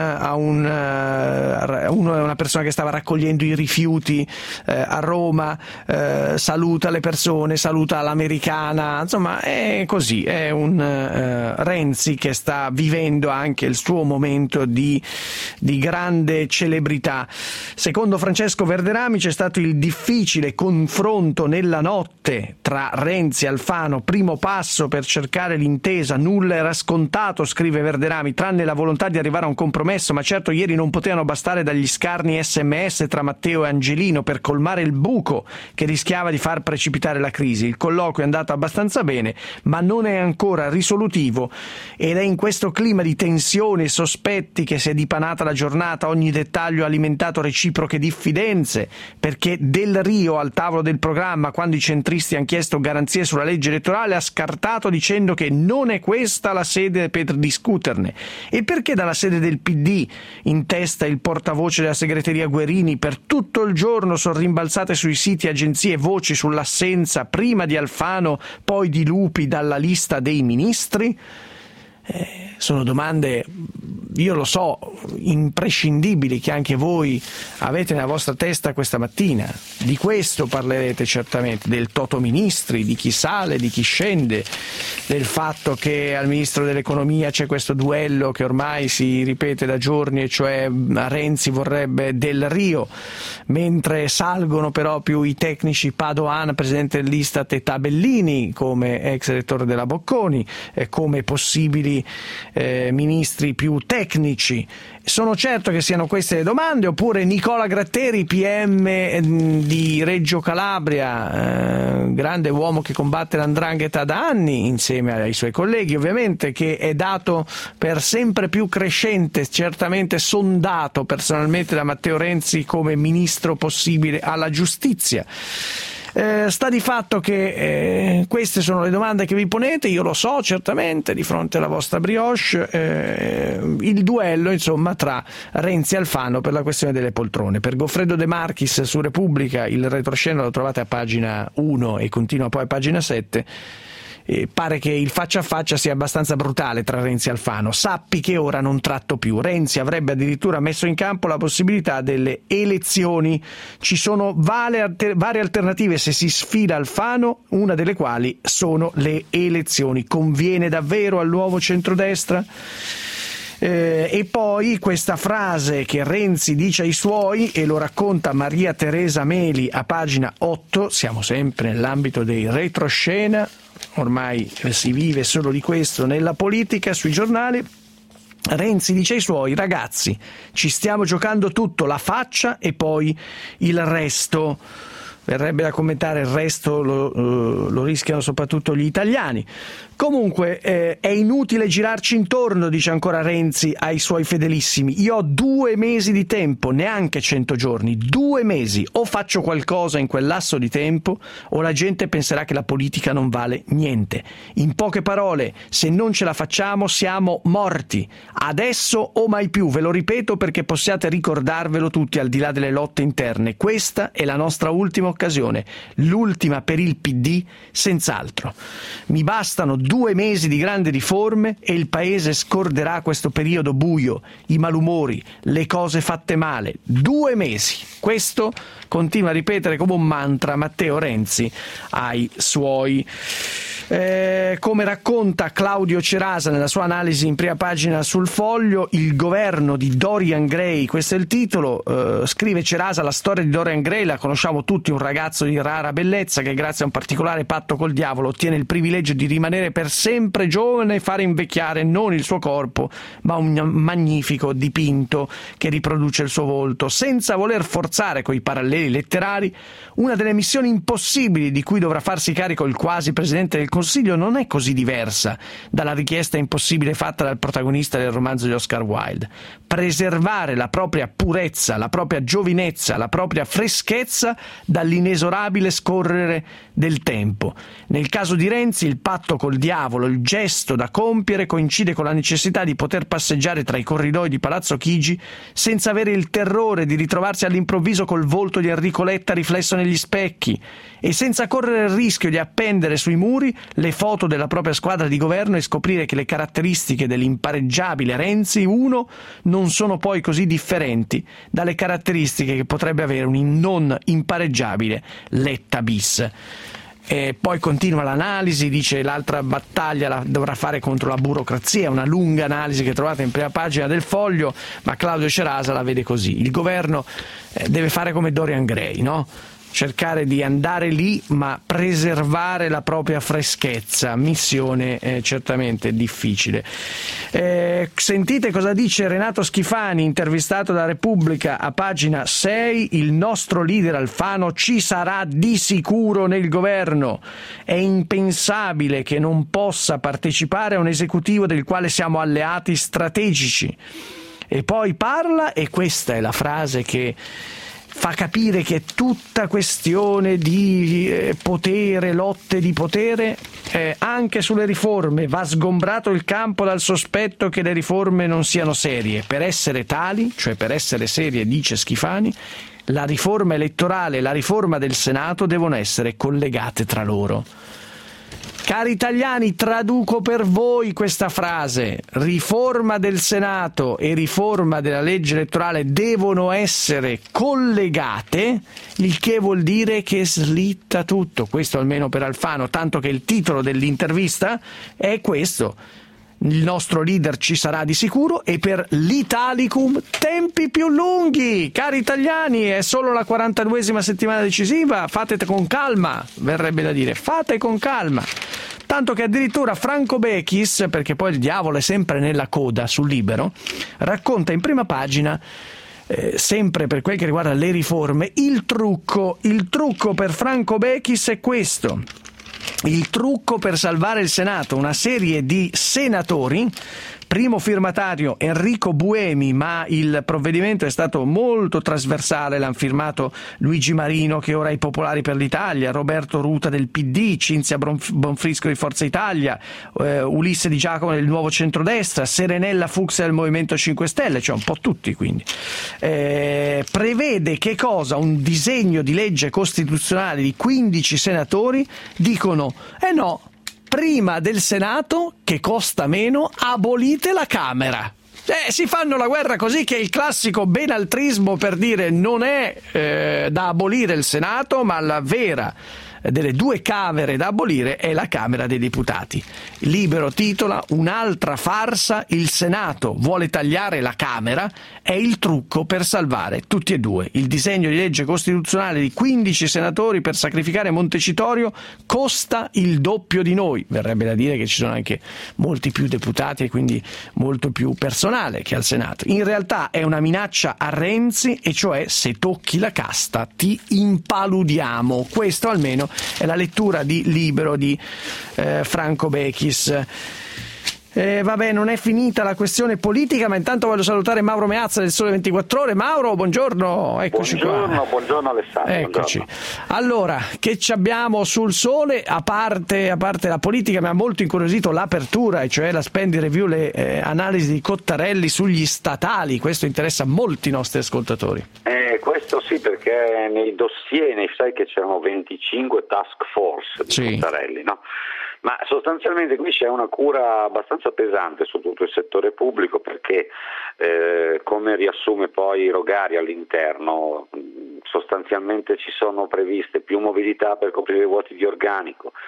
una persona che stava raccogliendo i rifiuti a Roma, saluta le persone, saluta l'americana, insomma è così, è un Renzi che sta vivendo anche il suo momento di grande celebrità. Secondo Francesco Verderami c'è stato il difficile confronto nella notte tra Renzi e Alfano, primo passo per cercare l'intesa, nulla era scontato, scrive Verderami, tranne la volontà di arrivare a un compromesso, ma certo ieri non potevano bastare dagli scarni SMS tra Matteo e Angelino per colmare il buco che rischiava di far precipitare la crisi. Il colloquio è andato abbastanza bene, ma non è ancora risolutivo, ed è in questo clima di tensioni e sospetti che si è dipanata la giornata. Ogni dettaglio ha alimentato reciproche diffidenze, perché Del Rio al tavolo del programma, quando i centristi hanno chiesto garanzie sulla legge elettorale, ha scartato dicendo che non è questa la sede per discuterne. E perché dalla sede del PD, in testa il portavoce della segreteria Guerini, per tutto il giorno sono rimbalzate sui siti agenzie voci sull'assenza prima di Alfano, poi di Lupi dalla lista dei ministri? Sono domande, io lo so, imprescindibili, che anche voi avete nella vostra testa questa mattina. Di questo parlerete certamente, del toto ministri, di chi sale, di chi scende, del fatto che al ministro dell'economia c'è questo duello che ormai si ripete da giorni, e cioè Renzi vorrebbe Del Rio, mentre salgono però più i tecnici Padoan, presidente dell'Istat, e Tabellini come ex rettore della Bocconi, come possibili ministri più tecnici. Sono certo che siano queste le domande, oppure Nicola Gratteri, PM di Reggio Calabria, grande uomo che combatte l''ndrangheta da anni insieme ai suoi colleghi, ovviamente, che è dato per sempre più crescente, certamente sondato personalmente da Matteo Renzi come ministro possibile alla giustizia. Sta di fatto che queste sono le domande che vi ponete, io lo so certamente, di fronte alla vostra brioche, il duello insomma tra Renzi e Alfano per la questione delle poltrone. Per Goffredo De Marchis su Repubblica il retroscena lo trovate a pagina 1 e continua poi a pagina 7. Pare che il faccia a faccia sia abbastanza brutale tra Renzi e Alfano. Sappi che ora non tratto più. Renzi avrebbe addirittura messo in campo la possibilità delle elezioni. Ci sono varie alternative se si sfida Alfano, una delle quali sono le elezioni. Conviene davvero al nuovo centrodestra? E poi questa frase che Renzi dice ai suoi, e lo racconta Maria Teresa Meli a pagina 8, siamo sempre nell'ambito dei retroscena, ormai si vive solo di questo nella politica, sui giornali. Renzi dice ai suoi: ragazzi, ci stiamo giocando tutto, la faccia e poi il resto. Verrebbe da commentare, il resto lo rischiano soprattutto gli italiani. Comunque è inutile girarci intorno, dice ancora Renzi ai suoi fedelissimi. Io ho 2 mesi di tempo, neanche 100 giorni, 2 mesi. O faccio qualcosa in quel lasso di tempo o la gente penserà che la politica non vale niente. In poche parole, se non ce la facciamo siamo morti. Adesso o mai più, ve lo ripeto perché possiate ricordarvelo tutti al di là delle lotte interne. Questa è la nostra ultima occasione, l'ultima per il PD senz'altro. Mi bastano 2 mesi di grandi riforme e il paese scorderà questo periodo buio, i malumori, le cose fatte male. 2 mesi. Questo continua a ripetere come un mantra Matteo Renzi ai suoi Come racconta Claudio Cerasa nella sua analisi in prima pagina sul Foglio, il governo di Dorian Gray, questo è il titolo, scrive Cerasa, la storia di Dorian Gray la conosciamo tutti, un ragazzo di rara bellezza che grazie a un particolare patto col diavolo ottiene il privilegio di rimanere per sempre giovane e fare invecchiare non il suo corpo ma un magnifico dipinto che riproduce il suo volto, senza voler forzare coi paralleli letterari. Una delle missioni impossibili di cui dovrà farsi carico il quasi presidente del Consiglio non è così diversa dalla richiesta impossibile fatta dal protagonista del romanzo di Oscar Wilde: preservare la propria purezza, la propria giovinezza, la propria freschezza dall'inesorabile scorrere del tempo. Nel caso di Renzi il patto col diavolo, il gesto da compiere, coincide con la necessità di poter passeggiare tra i corridoi di Palazzo Chigi senza avere il terrore di ritrovarsi all'improvviso col volto di Enrico Letta riflesso negli specchi e senza correre il rischio di appendere sui muri le foto della propria squadra di governo e scoprire che le caratteristiche dell'impareggiabile Renzi 1 non sono poi così differenti dalle caratteristiche che potrebbe avere un non impareggiabile Letta bis. E poi continua l'analisi, dice l'altra battaglia la dovrà fare contro la burocrazia, una lunga analisi che trovate in prima pagina del Foglio, ma Claudio Cerasa la vede così: il governo deve fare come Dorian Gray, no? Cercare di andare lì ma preservare la propria freschezza, missione certamente difficile. Sentite cosa dice Renato Schifani, intervistato da Repubblica a pagina 6: il nostro leader Alfano ci sarà di sicuro nel governo, è impensabile che non possa partecipare a un esecutivo del quale siamo alleati strategici. E poi parla, e questa è la frase che fa capire che è tutta questione di potere, lotte di potere, anche sulle riforme. Va sgombrato il campo dal sospetto che le riforme non siano serie. Per essere tali, cioè per essere serie, dice Schifani, la riforma elettorale e la riforma del Senato devono essere collegate tra loro. Cari italiani, traduco per voi questa frase: riforma del Senato e riforma della legge elettorale devono essere collegate, il che vuol dire che slitta tutto, questo almeno per Alfano, tanto che il titolo dell'intervista è questo: il nostro leader ci sarà di sicuro, e per l'Italicum tempi più lunghi. Cari italiani, è solo la 42esima settimana decisiva, fate con calma, verrebbe da dire, fate con calma. Tanto che addirittura Franco Bechis, perché poi il diavolo è sempre nella coda sul Libero, racconta in prima pagina, sempre per quel che riguarda le riforme, il trucco per Franco Bechis è questo: il trucco per salvare il Senato, una serie di senatori, primo firmatario Enrico Buemi, ma il provvedimento è stato molto trasversale, l'hanno firmato Luigi Marino, che ora è i Popolari per l'Italia, Roberto Ruta del PD, Cinzia Bonfrisco di Forza Italia, Ulisse Di Giacomo del Nuovo Centrodestra, Serenella Fucsia del Movimento 5 Stelle, cioè un po' tutti quindi. Prevede che cosa? Un disegno di legge costituzionale di 15 senatori, dicono no, prima del Senato, che costa meno, abolite la Camera. Si fanno la guerra così, che è il classico benaltrismo per dire non è da abolire il Senato, ma la vera delle due Camere da abolire è la Camera dei Deputati. Libero titola: un'altra farsa, il Senato vuole tagliare la Camera, è il trucco per salvare tutti e due. Il disegno di legge costituzionale di 15 senatori per sacrificare Montecitorio costa il doppio di noi. Verrebbe da dire che ci sono anche molti più deputati e quindi molto più personale che al Senato. In realtà è una minaccia a Renzi, e cioè: se tocchi la casta ti impaludiamo. Questo almeno è la lettura di Libero di Franco Bechis. Vabbè, non è finita la questione politica, ma intanto voglio salutare Mauro Meazza del Sole 24 Ore. Mauro, buongiorno, eccoci qua. Buongiorno Alessandro. Eccoci. Buongiorno. Allora, che ci abbiamo sul Sole, a parte la politica? Mi ha molto incuriosito l'apertura, e cioè la Spendi Review, le analisi di Cottarelli sugli statali. Questo interessa molti nostri ascoltatori. Questo sì, perché nei dossier, sai che c'erano 25 task force di Cottarelli, no? Ma sostanzialmente qui c'è una cura abbastanza pesante su tutto il settore pubblico, perché come riassume poi Rogari all'interno, sostanzialmente ci sono previste più mobilità per coprire i vuoti di organico,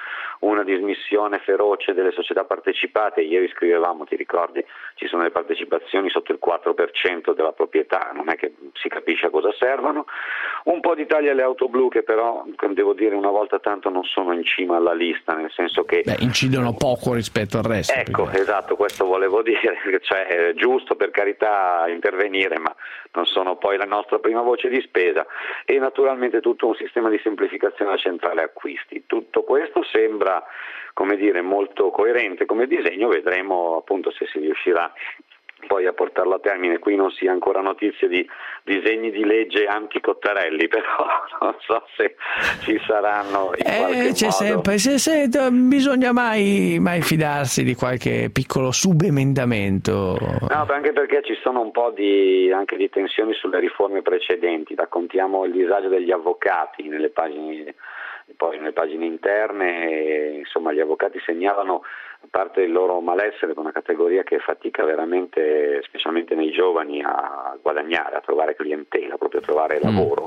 una dismissione feroce delle società partecipate. Ieri scrivevamo, ti ricordi, ci sono le partecipazioni sotto il 4% della proprietà, non è che si capisce a cosa servono. Un po' di tagli alle auto blu che però, devo dire, una volta tanto non sono in cima alla lista, nel senso che incidono poco rispetto al resto. Ecco, esatto, questo volevo dire, cioè è giusto per carità intervenire, ma non sono poi la nostra prima voce di spesa, e naturalmente tutto un sistema di semplificazione alla centrale acquisti. Tutto questo sembra, come dire, molto coerente come disegno, vedremo appunto se si riuscirà poi a portarlo a termine. Qui non si ha ancora notizia di disegni di legge anti-Cottarelli, però non so se ci saranno in qualche c'è modo. sempre, bisogna mai fidarsi di qualche piccolo subemendamento. No, anche perché ci sono un po' anche di tensioni sulle riforme precedenti. Raccontiamo il disagio degli avvocati nelle pagine interne, insomma gli avvocati segnalano parte del loro malessere con una categoria che fatica veramente, specialmente nei giovani, a guadagnare, a trovare clientela, proprio a trovare lavoro.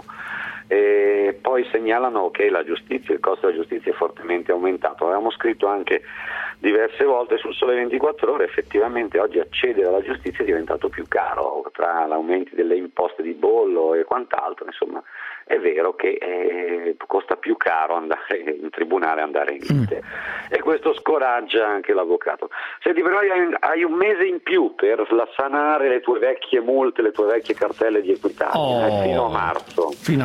E poi segnalano che il costo della giustizia è fortemente aumentato. Avevamo scritto anche diverse volte sul Sole 24 Ore, effettivamente oggi accedere alla giustizia è diventato più caro, tra l'aumento delle imposte di bollo e quant'altro, insomma è vero che costa più caro andare in tribunale, andare in lite, e questo scoraggia anche l'avvocato. Senti, però hai un mese in più per sanare le tue vecchie multe, le tue vecchie cartelle di Equitalia, fino a marzo. Fino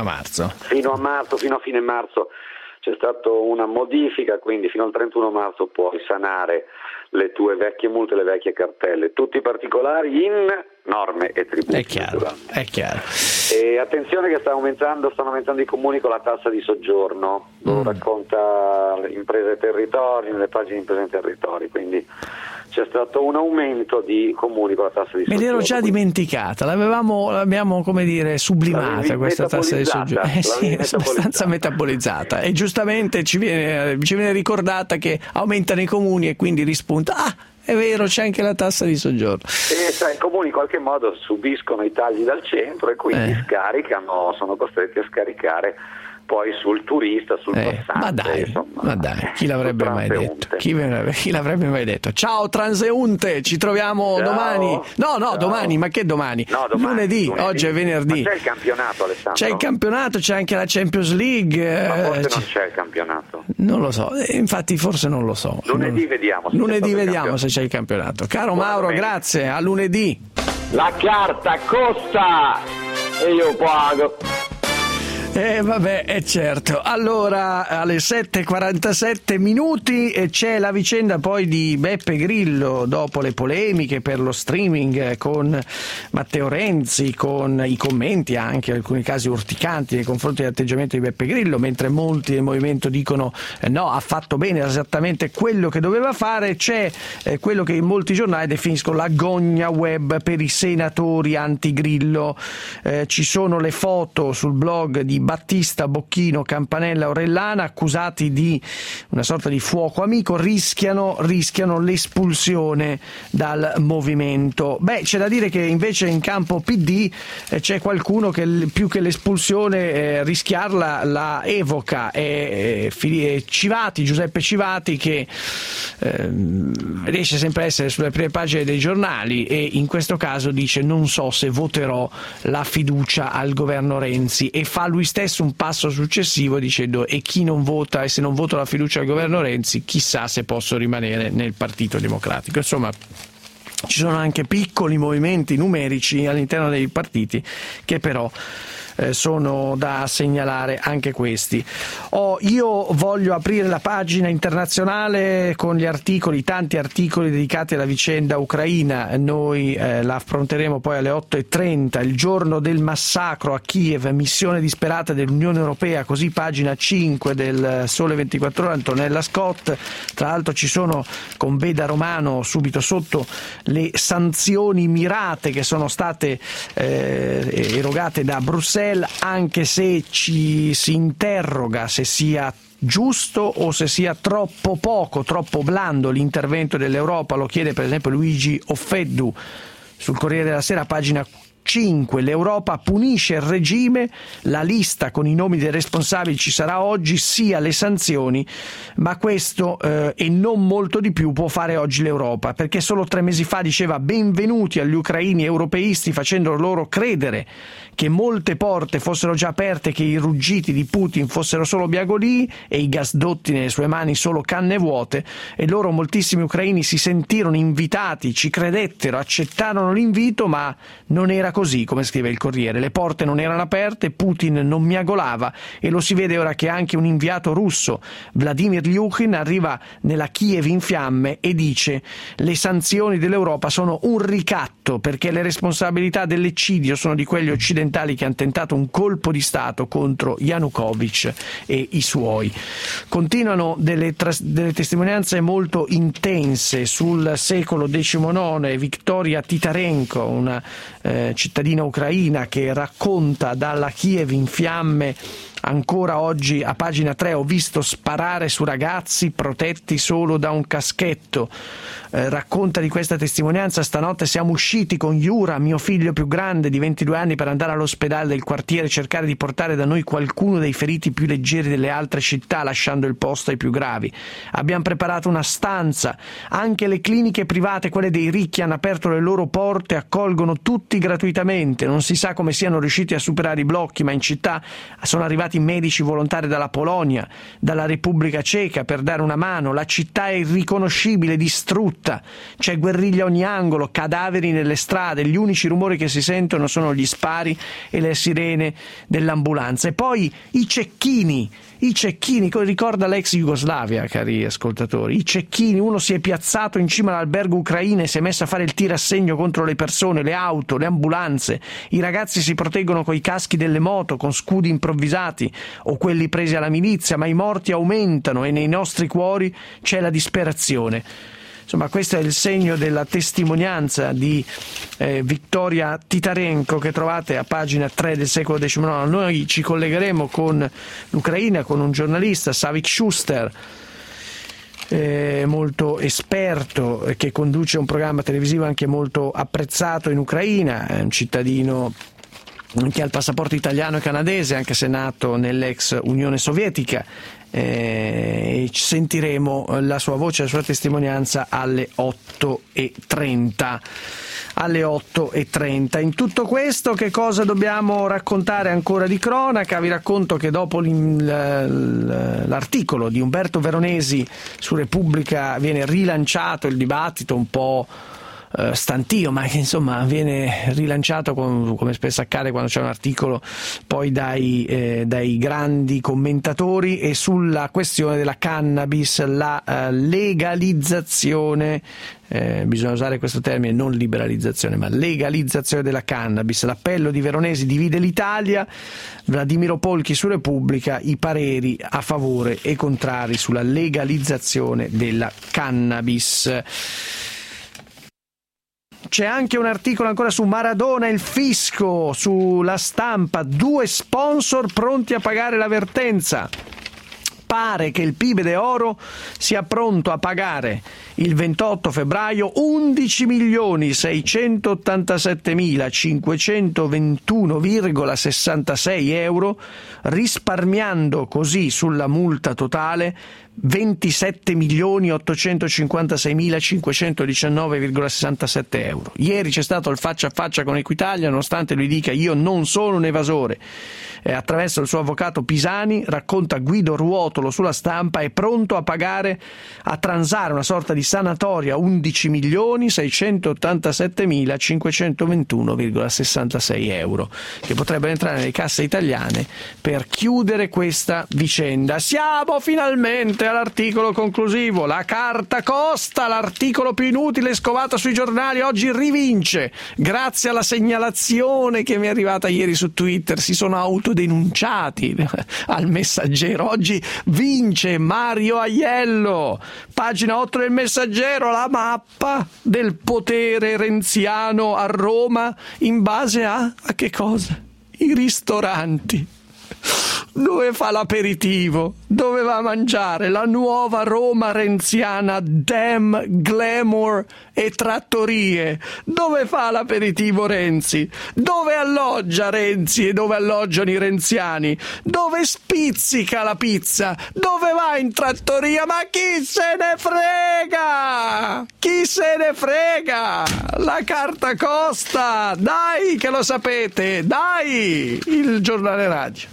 a fine marzo c'è stata una modifica, quindi fino al 31 marzo puoi sanare le tue vecchie multe, le vecchie cartelle, tutti i particolari in norme e tributi. È chiaro. E attenzione che stanno aumentando i comuni con la tassa di soggiorno, lo racconta Imprese e Territori, nelle pagine Imprese e Territori, quindi c'è stato un aumento di comuni con la tassa di soggiorno. Me l'ero già dimenticata, l'abbiamo come dire sublimata questa tassa di soggiorno. Sì, è abbastanza metabolizzata, e giustamente ci viene ricordata che aumentano i comuni e quindi rispunta, è vero, c'è anche la tassa di soggiorno. I comuni in qualche modo subiscono i tagli dal centro e quindi sono costretti a scaricare poi sul turista, sul passante. Ma dai, chi l'avrebbe mai detto? Chi l'avrebbe mai detto? Ciao transeunte, ci troviamo domani. No, domani, ma che domani? No, lunedì, oggi è venerdì. Ma c'è il campionato, Alessandro? C'è il campionato, c'è anche la Champions League. Ma forse non c'è il campionato. Non lo so, infatti forse non lo so. Lunedì vediamo se c'è il campionato. Caro Mauro, grazie, a lunedì. La carta costa e io pago. Vabbè, è certo. Allora, alle 7:47 minuti c'è la vicenda poi di Beppe Grillo, dopo le polemiche per lo streaming con Matteo Renzi, con i commenti anche in alcuni casi urticanti nei confronti dell'atteggiamento di Beppe Grillo, mentre molti del movimento dicono no, ha fatto bene, esattamente quello che doveva fare. C'è quello che in molti giornali definiscono la gogna web per i senatori anti-Grillo. Ci sono le foto sul blog di Battista, Bocchino, Campanella, Orellana, accusati di una sorta di fuoco amico, rischiano l'espulsione dal movimento. C'è da dire che invece in campo PD c'è qualcuno che più che l'espulsione rischiarla la evoca, Giuseppe Civati, che riesce sempre a essere sulle prime pagine dei giornali, e in questo caso dice: non so se voterò la fiducia al governo Renzi, e fa lui stesso un passo successivo dicendo: e chi non vota, e se non voto la fiducia al governo Renzi, chissà se posso rimanere nel Partito Democratico. Insomma, ci sono anche piccoli movimenti numerici all'interno dei partiti che però sono da segnalare anche questi. Io voglio aprire la pagina internazionale con gli articoli, tanti articoli dedicati alla vicenda ucraina. Noi la affronteremo poi alle 8:30, il giorno del massacro a Kiev, missione disperata dell'Unione Europea, così pagina 5 del Sole 24 Ore, Antonella Scott. Tra l'altro ci sono, con Beda Romano subito sotto, le sanzioni mirate che sono state erogate da Bruxelles, anche se ci si interroga se sia giusto o se sia troppo poco, troppo blando l'intervento dell'Europa. Lo chiede per esempio Luigi Offeddu sul Corriere della Sera, pagina 5. L'Europa punisce il regime, la lista con i nomi dei responsabili ci sarà oggi, sia le sanzioni, ma questo e non molto di più può fare oggi l'Europa, perché solo 3 mesi fa diceva benvenuti agli ucraini europeisti, facendo loro credere che molte porte fossero già aperte, che i ruggiti di Putin fossero solo biagolii e i gasdotti nelle sue mani solo canne vuote, e loro, moltissimi ucraini, si sentirono invitati, ci credettero, accettarono l'invito, ma non era così, come scrive il Corriere. Le porte non erano aperte, Putin non miagolava, e lo si vede ora che anche un inviato russo, Vladimir Lyukhin, arriva nella Kiev in fiamme e dice: le sanzioni dell'Europa sono un ricatto, perché le responsabilità dell'eccidio sono di quelli occidentali che hanno tentato un colpo di Stato contro Yanukovych e i suoi. Continuano delle testimonianze molto intense sul secolo XIX. Victoria Titarenko, una cittadina ucraina, che racconta dalla Kiev in fiamme ancora oggi a pagina 3: ho visto sparare su ragazzi protetti solo da un caschetto. Racconta di questa testimonianza: stanotte siamo usciti con Yura, mio figlio più grande di 22 anni, per andare all'ospedale del quartiere e cercare di portare da noi qualcuno dei feriti più leggeri delle altre città, lasciando il posto ai più gravi. Abbiamo preparato una stanza, anche le cliniche private, quelle dei ricchi, hanno aperto le loro porte, accolgono tutti gratuitamente. Non si sa come siano riusciti a superare i blocchi, ma in città sono arrivati medici volontari dalla Polonia, dalla Repubblica Ceca, per dare una mano. La città è irriconoscibile, distrutta, c'è guerriglia a ogni angolo, cadaveri nelle strade, gli unici rumori che si sentono sono gli spari e le sirene dell'ambulanza. E poi i cecchini, ricorda l'ex Jugoslavia, cari ascoltatori, i cecchini. Uno si è piazzato in cima all'albergo ucraino e si è messo a fare il tirassegno contro le persone, le auto, le ambulanze. I ragazzi si proteggono con i caschi delle moto, con scudi improvvisati o quelli presi alla milizia, ma i morti aumentano e nei nostri cuori c'è la disperazione. Insomma, questo è il segno della testimonianza di Victoria Titarenko, che trovate a pagina 3 del secolo XIX. Noi ci collegheremo con l'Ucraina, con un giornalista, Savik Shuster, molto esperto, che conduce un programma televisivo anche molto apprezzato in Ucraina, è un cittadino che ha il passaporto italiano e canadese, anche se nato nell'ex Unione Sovietica. Sentiremo la sua voce, la sua testimonianza alle 8:30. Alle 8:30. In tutto questo, che cosa dobbiamo raccontare ancora di cronaca? Vi racconto che dopo l'articolo di Umberto Veronesi su Repubblica viene rilanciato il dibattito, un po' stantio, ma che insomma viene rilanciato come spesso accade quando c'è un articolo poi dai grandi commentatori, e sulla questione della cannabis, la legalizzazione, bisogna usare questo termine, non liberalizzazione ma legalizzazione della cannabis. L'appello di Veronesi divide l'Italia. Vladimiro Polchi su Repubblica: i pareri a favore e contrari sulla legalizzazione della cannabis. C'è anche un articolo ancora su Maradona e il fisco, sulla Stampa: 2 sponsor pronti a pagare la vertenza. Pare che il Pibe de Oro sia pronto a pagare il 28 febbraio 11.687.521,66 euro, risparmiando così sulla multa totale 27.856.519,67 euro. Ieri c'è stato il faccia a faccia con Equitalia, nonostante lui dica io non sono un evasore. Attraverso il suo avvocato Pisani, racconta Guido Ruotolo sulla Stampa, è pronto a pagare, a transare una sorta di sanatoria 11.687.521,66 euro, che potrebbero entrare nelle casse italiane per chiudere questa vicenda. Siamo finalmente all'articolo conclusivo. La carta costa, l'articolo più inutile scovato sui giornali, oggi rivince. Grazie alla segnalazione che mi è arrivata ieri su Twitter, si sono autodenunciati al Messaggero. Oggi vince Mario Aiello. Pagina 8 del Messaggero, la mappa del potere renziano a Roma in base a che cosa? I ristoranti. dove fa l'aperitivo, dove va a mangiare la nuova Roma renziana Dem, Glamour e Trattorie, dove fa l'aperitivo Renzi, dove alloggia Renzi e dove alloggiano i renziani, dove spizzica la pizza, dove va in trattoria, ma chi se ne frega? Chi se ne frega? La carta costa, dai che lo sapete, dai, il giornale radio.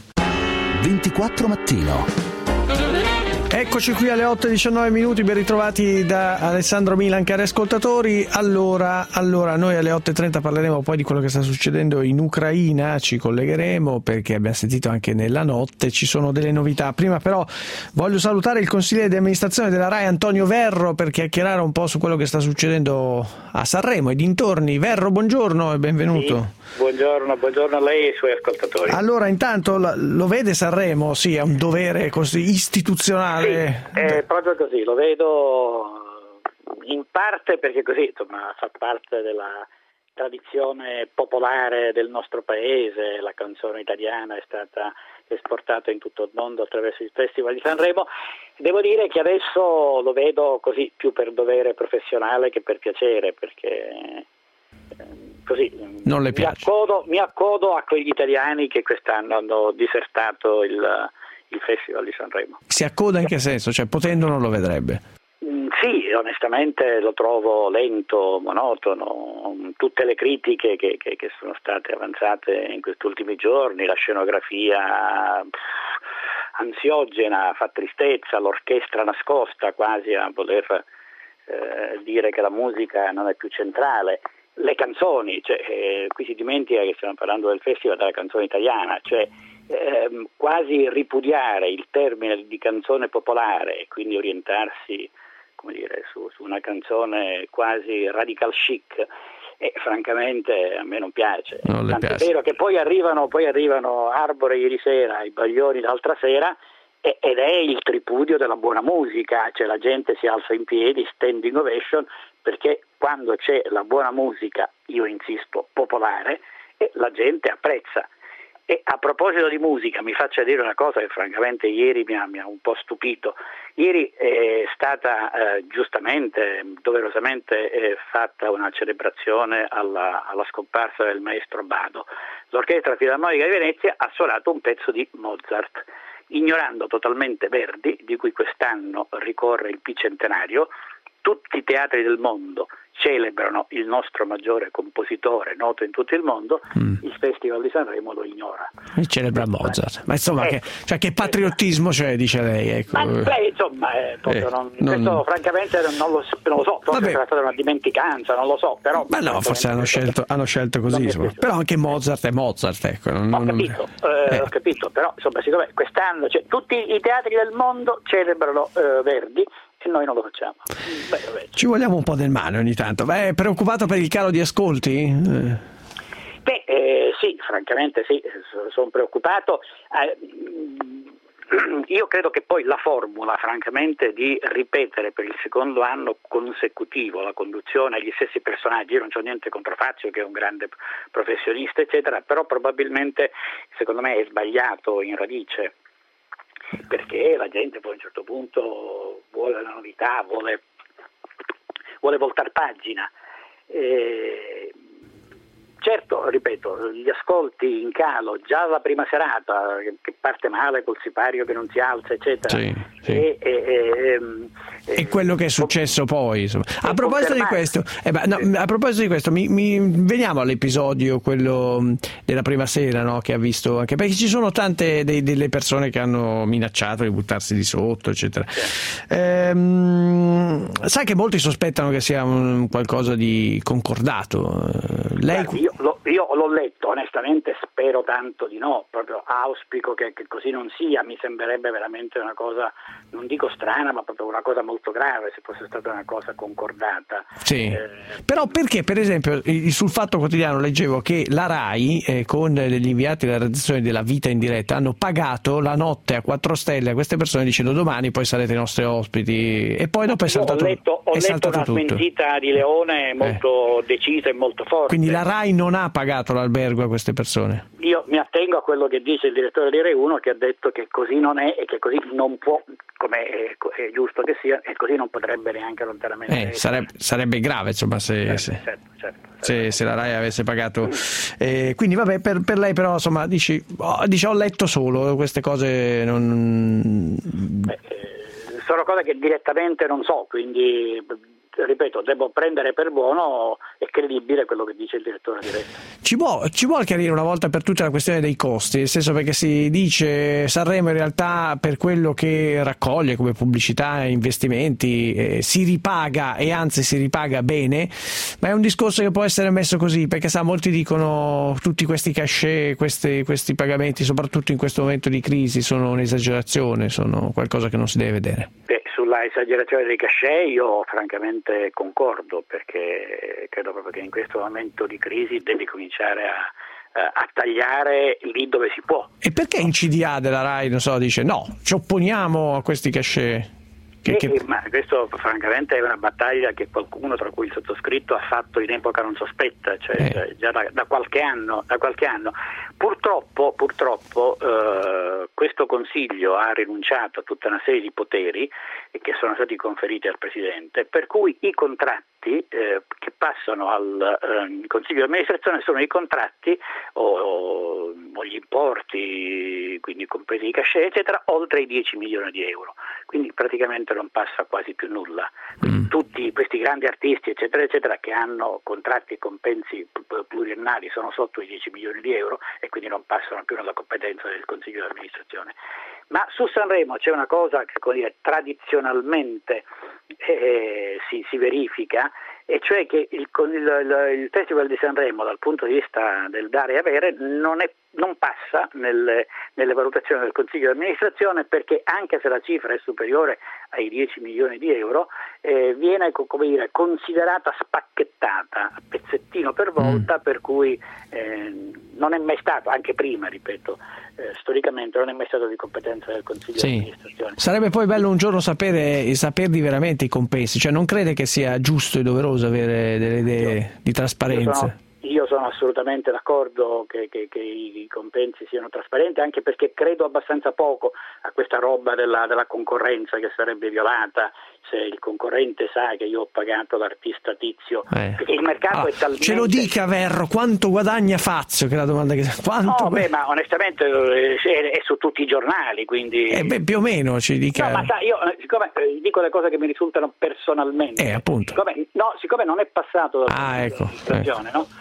24 mattino. Eccoci qui alle 8:19, ben ritrovati da Alessandro Milan, cari ascoltatori. Allora, noi alle 8:30 parleremo poi di quello che sta succedendo in Ucraina, ci collegheremo perché abbiamo sentito anche nella notte, ci sono delle novità. Prima però voglio salutare il consigliere di amministrazione della RAI Antonio Verro per chiacchierare un po' su quello che sta succedendo a Sanremo e dintorni. Verro, buongiorno e benvenuto. Sì, buongiorno a lei e ai suoi ascoltatori. Allora, intanto lo vede Sanremo? Sì, è un dovere così istituzionale. Sì, è proprio così, lo vedo in parte perché così insomma fa parte della tradizione popolare del nostro paese, la canzone italiana è stata esportata in tutto il mondo attraverso il Festival di Sanremo. Devo dire che adesso lo vedo così più per dovere professionale che per piacere, perché così non le piace. Mi accodo a quegli italiani che quest'anno hanno disertato il Festival di Sanremo. Si accoda in che senso? Cioè, potendo non lo vedrebbe? Sì, onestamente lo trovo lento, monotono. Tutte le critiche che sono state avanzate in questi ultimi giorni, la scenografia ansiogena, fa tristezza, l'orchestra nascosta quasi a voler dire che la musica non è più centrale. Le canzoni, qui si dimentica che stiamo parlando del Festival della canzone italiana, quasi ripudiare il termine di canzone popolare e quindi orientarsi, come dire, su una canzone quasi radical chic, e francamente a me non piace. Tanto è vero che poi arrivano Arbore ieri sera, i Baglioni l'altra sera, ed è il tripudio della buona musica, la gente si alza in piedi, standing ovation, perché quando c'è la buona musica, io insisto, popolare, la gente apprezza. E a proposito di musica, mi faccia dire una cosa che francamente ieri mi ha un po' stupito. Ieri è stata giustamente, doverosamente fatta una celebrazione alla scomparsa del maestro Bado. L'Orchestra Filarmonica di Venezia ha suonato un pezzo di Mozart, ignorando totalmente Verdi, di cui quest'anno ricorre il bicentenario. Tutti i teatri del mondo celebrano il nostro maggiore compositore noto in tutto il mondo, il Festival di Sanremo lo ignora. Celebra Mozart, ma insomma che patriottismo c'è, dice lei? Ecco. Ma insomma, questo francamente non lo so, forse sarà stata una dimenticanza, non lo so, però. Ma no, forse hanno scelto così, insomma. Però anche Mozart è Mozart, ecco. Ho capito, però insomma, siccome quest'anno tutti i teatri del mondo celebrano Verdi, e noi non lo facciamo. Ci vogliamo un po' del male ogni tanto. È preoccupato per il calo di ascolti? Sì, francamente sì, sono preoccupato. Io credo che poi la formula, francamente, di ripetere per il secondo anno consecutivo la conduzione agli stessi personaggi, io non c'ho niente contro Fazio che è un grande professionista eccetera, però probabilmente secondo me è sbagliato in radice, perché la gente poi a un certo punto vuole la novità, vuole voltar pagina. Certo, ripeto, gli ascolti in calo già la prima serata, che parte male col sipario che non si alza, eccetera. Sì. E quello che è successo poi, insomma. A proposito di questo, veniamo all'episodio, quello della prima sera, no? Che ha visto anche, perché ci sono tante delle persone che hanno minacciato di buttarsi di sotto, eccetera. Sai che molti sospettano che sia qualcosa di concordato. Lei... Io l'ho letto, onestamente spero tanto di no, proprio auspico che così non sia, mi sembrerebbe veramente una cosa, non dico strana, ma proprio una cosa molto grave se fosse stata una cosa concordata. Sì. Però perché, per esempio, sul Fatto Quotidiano leggevo che la RAI con gli inviati della redazione della Vita in diretta hanno pagato la notte a 4 stelle a queste persone dicendo domani poi sarete i nostri ospiti, e poi dopo è saltato tutto. Ho letto una smentita di Leone molto decisa e molto forte. Quindi la RAI non non ha pagato l'albergo a queste persone. Io mi attengo a quello che dice il direttore di Rai 1, che ha detto che così non è e che così non può, come è giusto che sia, e così non potrebbe neanche lontanamente sarebbe grave, insomma, se la Rai avesse pagato. Quindi vabbè, per lei però, insomma, dice ho letto solo queste cose, sono cose che direttamente non so, quindi ripeto, devo prendere per buono e credibile quello che dice il direttore di Rete. Ci vuole chiarire una volta per tutte la questione dei costi, nel senso, perché si dice Sanremo in realtà per quello che raccoglie come pubblicità e investimenti si ripaga, e anzi si ripaga bene, ma è un discorso che può essere messo così, perché molti dicono tutti questi cachet, questi pagamenti, soprattutto in questo momento di crisi, sono un'esagerazione, sono qualcosa che non si deve vedere. Sulla esagerazione dei cachet io francamente concordo, perché credo proprio che in questo momento di crisi devi cominciare a tagliare lì dove si può. E perché in CDA della Rai, dice no, ci opponiamo a questi cachet? Ma questo francamente è una battaglia che qualcuno, tra cui il sottoscritto, ha fatto in epoca non sospetta, cioè già da qualche anno. Purtroppo questo Consiglio ha rinunciato a tutta una serie di poteri che sono stati conferiti al Presidente, per cui i contratti che passano al Consiglio di amministrazione sono i contratti o gli importi, quindi compresi i cachet eccetera, oltre i 10 milioni di euro, quindi praticamente non passa quasi più nulla. Tutti questi grandi artisti eccetera eccetera che hanno contratti e compensi pluriennali sono sotto i 10 milioni di euro e quindi non passano più nella competenza del Consiglio di amministrazione. Ma su Sanremo c'è una cosa che tradizionalmente si verifica, e cioè che il Festival di Sanremo dal punto di vista del dare e avere non passa nelle valutazioni del Consiglio di amministrazione, perché anche se la cifra è superiore ai 10 milioni di euro viene considerata spacchettata a pezzettino per volta, per cui non è mai stato, anche prima ripeto, storicamente non è mai stato di competenza del Consiglio di amministrazione. Sarebbe poi bello un giorno saperli veramente i compensi, cioè non crede che sia giusto e doveroso avere delle idee di trasparenza? Io sono assolutamente d'accordo che i compensi siano trasparenti, anche perché credo abbastanza poco a questa roba della concorrenza che sarebbe violata se il concorrente sa che io ho pagato l'artista tizio, perché il mercato è talmente... Ce lo dica Verro, quanto guadagna Fazio, che è la domanda che... ma onestamente è su tutti i giornali, quindi... più o meno ci dica... No, ma sai, io siccome dico le cose che mi risultano personalmente, appunto. Siccome non è passato dall'amministrazione, no?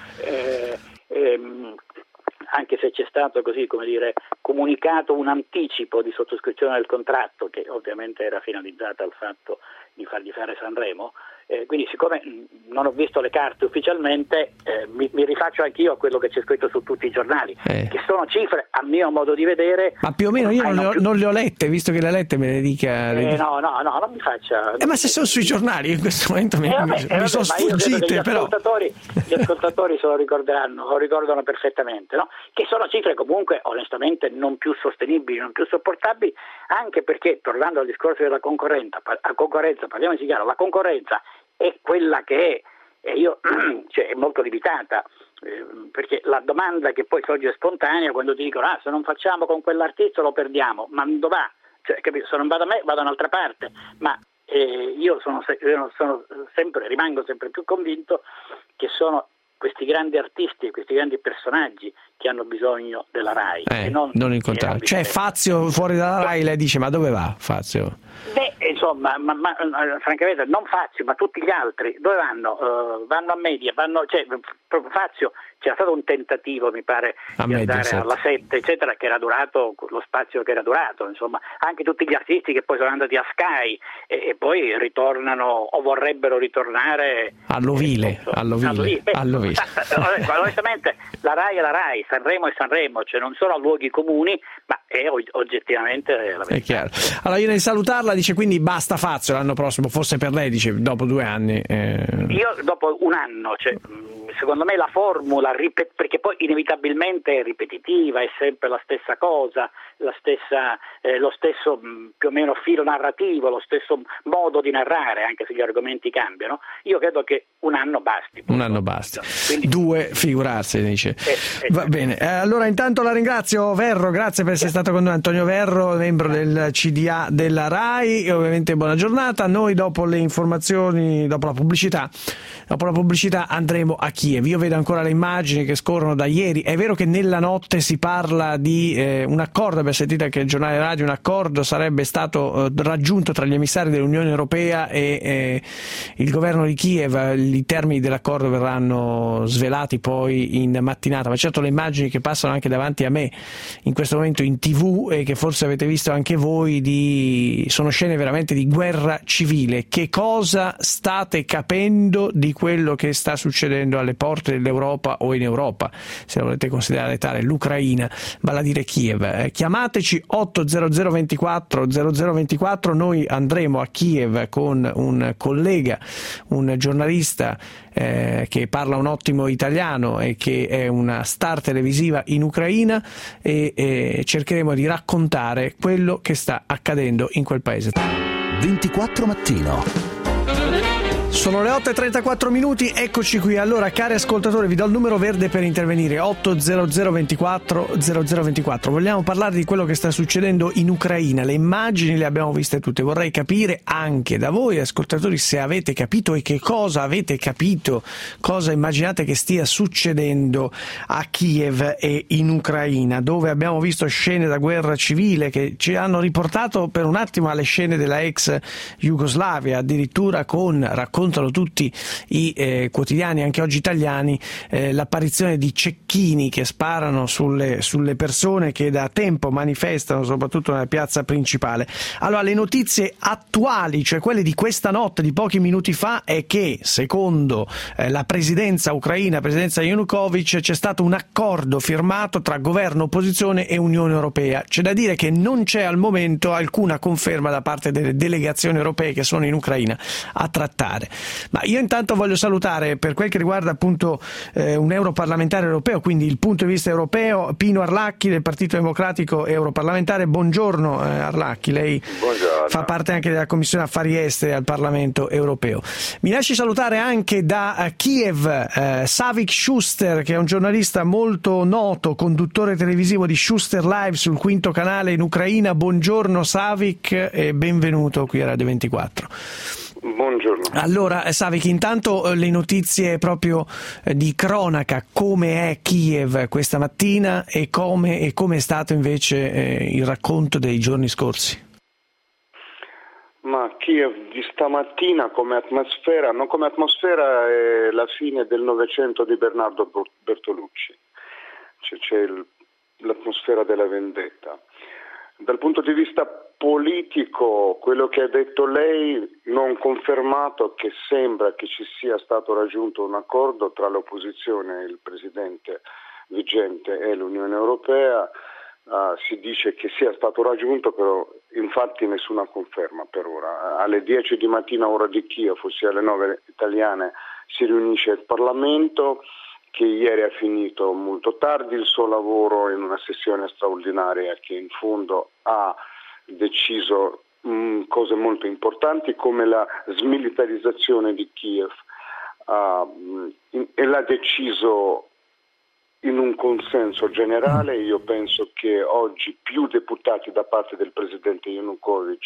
Anche se c'è stato comunicato un anticipo di sottoscrizione del contratto, che ovviamente era finalizzata al fatto di fargli fare Sanremo, quindi siccome non ho visto le carte ufficialmente mi rifaccio anch'io a quello che c'è scritto su tutti i giornali, che sono cifre a mio modo di vedere. Ma più o meno io non le ho lette, visto che le ha lette me ne dica. No, non mi faccia. Ma se sono sui giornali in questo momento mi sono sfuggite, però. Gli ascoltatori se lo ricordano perfettamente, no? Che sono cifre comunque onestamente non più sostenibili, non più sopportabili, anche perché, tornando al discorso della concorrenza, parliamoci chiaro, la concorrenza è quella che è, è molto limitata, perché la domanda che poi sorge spontanea quando ti dicono se non facciamo con quell'artista lo perdiamo, ma dove va? Capito? Se non vado a me vado da un'altra parte, ma io rimango sempre più convinto che sono questi grandi artisti, questi grandi personaggi che hanno bisogno della Rai, e non il contrario. Cioè Fazio fuori dalla Rai, lei dice ma dove va Fazio? Insomma, ma francamente non Fazio, ma tutti gli altri dove vanno? Vanno a Media, proprio Fazio. C'era stato un tentativo, mi pare, di andare alla 7, eccetera, che era durato lo spazio che era durato, insomma, anche tutti gli artisti che poi sono andati a Sky e poi ritornano o vorrebbero ritornare all'Ovile. Onestamente la Rai è la Rai, Sanremo è Sanremo, cioè non sono luoghi comuni, ma è oggettivamente la verità. È chiaro. Allora io nel salutarla dice quindi basta Fazio l'anno prossimo, forse per lei dice dopo 2 anni. Io dopo un anno, secondo me la formula, perché poi inevitabilmente è ripetitiva, è sempre la stessa cosa, lo stesso più o meno filo narrativo, lo stesso modo di narrare, anche se gli argomenti cambiano. Io credo che un anno basti. Un anno basta. Quindi, 2 figurarsi, dice. Va bene, allora intanto la ringrazio, Verro, grazie per essere stato con noi. Antonio Verro, membro del CDA della RAI, e ovviamente buona giornata. Noi dopo le informazioni, dopo la pubblicità andremo a Kiev. Io vedo ancora le immagini che scorrono da ieri. È vero che nella notte si parla di un accordo, abbiamo sentito anche il giornale radio, un accordo sarebbe stato raggiunto tra gli emissari dell'Unione Europea e il governo di Kiev. I termini dell'accordo verranno svelati poi in mattinata, ma certo le immagini che passano anche davanti a me in questo momento in TV e che forse avete visto anche voi sono scene veramente di guerra civile. Che cosa state capendo di quello che sta succedendo alle porte dell'Europa o in Europa, se la volete considerare tale, l'Ucraina, vale a dire Kiev? Chiamateci 800 24 0024, noi andremo a Kiev con un collega, un giornalista che parla un ottimo italiano e che è una star televisiva in Ucraina, e cercheremo di raccontare quello che sta accadendo in quel paese. 24 mattino. Sono le 8:34 minuti, eccoci qui. Allora, cari ascoltatori, vi do il numero verde per intervenire, 800 24 0024. Vogliamo parlare di quello che sta succedendo in Ucraina. Le immagini le abbiamo viste tutte. Vorrei capire anche da voi, ascoltatori, se avete capito e che cosa avete capito, cosa immaginate che stia succedendo a Kiev e in Ucraina, dove abbiamo visto scene da guerra civile che ci hanno riportato per un attimo alle scene della ex Jugoslavia, addirittura raccontano tutti i quotidiani, anche oggi italiani, l'apparizione di cecchini che sparano sulle persone che da tempo manifestano soprattutto nella piazza principale. Allora, le notizie attuali, cioè quelle di questa notte, di pochi minuti fa, è che secondo la presidenza ucraina, presidenza Yanukovych, c'è stato un accordo firmato tra governo, opposizione e Unione Europea. C'è da dire che non c'è al momento alcuna conferma da parte delle delegazioni europee che sono in Ucraina a trattare. Ma io intanto voglio salutare, per quel che riguarda appunto un europarlamentare europeo, quindi il punto di vista europeo, Pino Arlacchi del Partito Democratico europarlamentare. Buongiorno Arlacchi, lei fa parte anche della Commissione Affari Esteri al Parlamento europeo. Mi lasci salutare anche da Kiev Savik Shuster, che è un giornalista molto noto, conduttore televisivo di Shuster Live sul 5° canale in Ucraina. Buongiorno Savik e benvenuto qui a Radio 24. Buongiorno. Allora Savik, intanto le notizie proprio di cronaca, come è Kiev questa mattina e come è stato invece il racconto dei giorni scorsi? Ma Kiev di stamattina come atmosfera, non come atmosfera, è la fine del Novecento di Bernardo Bertolucci, c'è l'atmosfera della vendetta. Dal punto di vista politico, quello che ha detto lei, non confermato, che sembra che ci sia stato raggiunto un accordo tra l'opposizione, il presidente vigente e l'Unione Europea. Si dice che sia stato raggiunto, però infatti nessuna conferma per ora. Alle 10 di mattina ora di Kiev, ossia alle 9 italiane, si riunisce il Parlamento, che ieri ha finito molto tardi il suo lavoro in una sessione straordinaria che in fondo ha deciso cose molto importanti come la smilitarizzazione di Kiev, e l'ha deciso in un consenso generale. Io penso che oggi più deputati da parte del presidente Yanukovych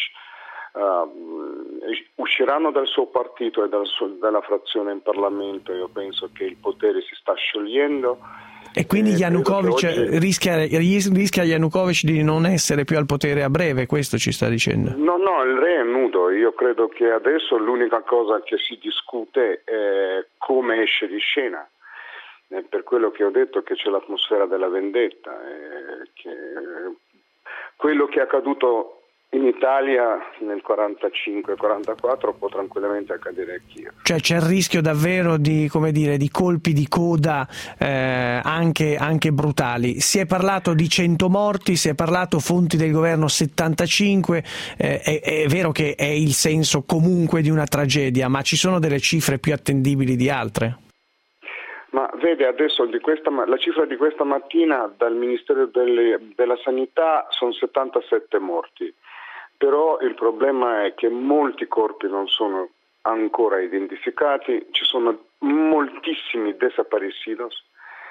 usciranno dal suo partito e dalla frazione in Parlamento. Io penso che il potere si sta sciogliendo. E quindi Yanukovych rischia Yanukovych di non essere più al potere a breve, questo ci sta dicendo? No, il re è nudo. Io credo che adesso l'unica cosa che si discute è come esce di scena. Per quello che ho detto, che c'è l'atmosfera della vendetta, che quello che è accaduto in Italia nel 45-44 può tranquillamente accadere a Kiev. Cioè c'è il rischio davvero di colpi di coda anche brutali. Si è parlato di 100 morti, si è parlato, fonti del governo, 75, è vero che è il senso comunque di una tragedia, ma ci sono delle cifre più attendibili di altre? Ma vede, adesso la cifra di questa mattina dal Ministero della Sanità sono 77 morti, però il problema è che molti corpi non sono ancora identificati, ci sono moltissimi desaparecidos,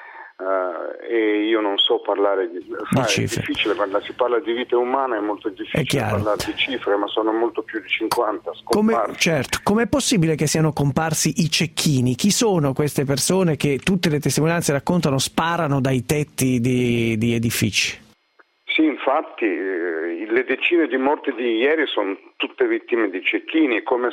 e io non so parlare di cifre. È difficile quando si parla di vite umane, è molto difficile parlare di cifre, ma sono molto più di 50 scomparsi. Com'è possibile che siano comparsi i cecchini? Chi sono queste persone che tutte le testimonianze raccontano sparano dai tetti di edifici? Sì, infatti le decine di morti di ieri sono tutte vittime di cecchini. Come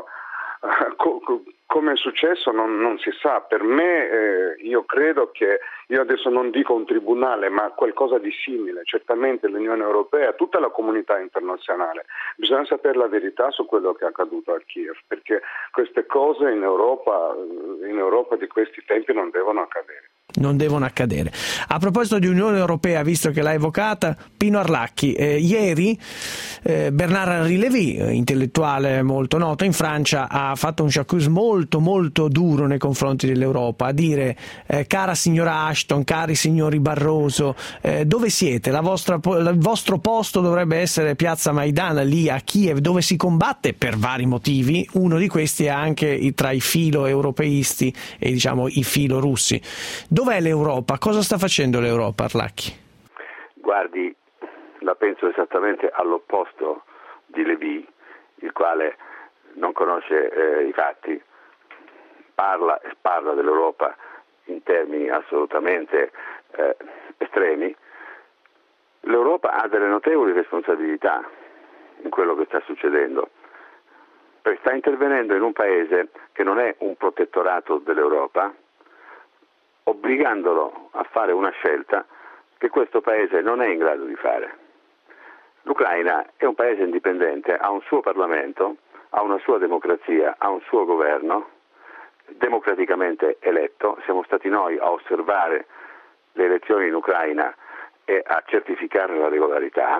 è successo non si sa. Per me io credo che, io adesso non dico un tribunale, ma qualcosa di simile, certamente l'Unione Europea, tutta la comunità internazionale, bisogna sapere la verità su quello che è accaduto a Kiev, perché queste cose in Europa di questi tempi non devono accadere. Non devono accadere. A proposito di Unione Europea, visto che l'ha evocata, Pino Arlacchi, ieri Bernard-Henri Lévy, intellettuale molto noto in Francia, ha fatto un j'accuse molto molto duro nei confronti dell'Europa, a dire cara signora Ashton, cari signori Barroso, dove siete? Il vostro posto dovrebbe essere Piazza Maidan, lì a Kiev, dove si combatte per vari motivi, uno di questi è anche tra i filo europeisti e diciamo i filo russi. Dov'è l'Europa? Cosa sta facendo l'Europa, Arlacchi? Guardi, la penso esattamente all'opposto di Lévy, il quale non conosce i fatti, parla dell'Europa in termini assolutamente estremi. L'Europa ha delle notevoli responsabilità in quello che sta succedendo, perché sta intervenendo in un paese che non è un protettorato dell'Europa, obbligandolo a fare una scelta che questo paese non è in grado di fare. L'Ucraina è un paese indipendente, ha un suo Parlamento, ha una sua democrazia, ha un suo governo democraticamente eletto. Siamo stati noi a osservare le elezioni in Ucraina e a certificare la regolarità.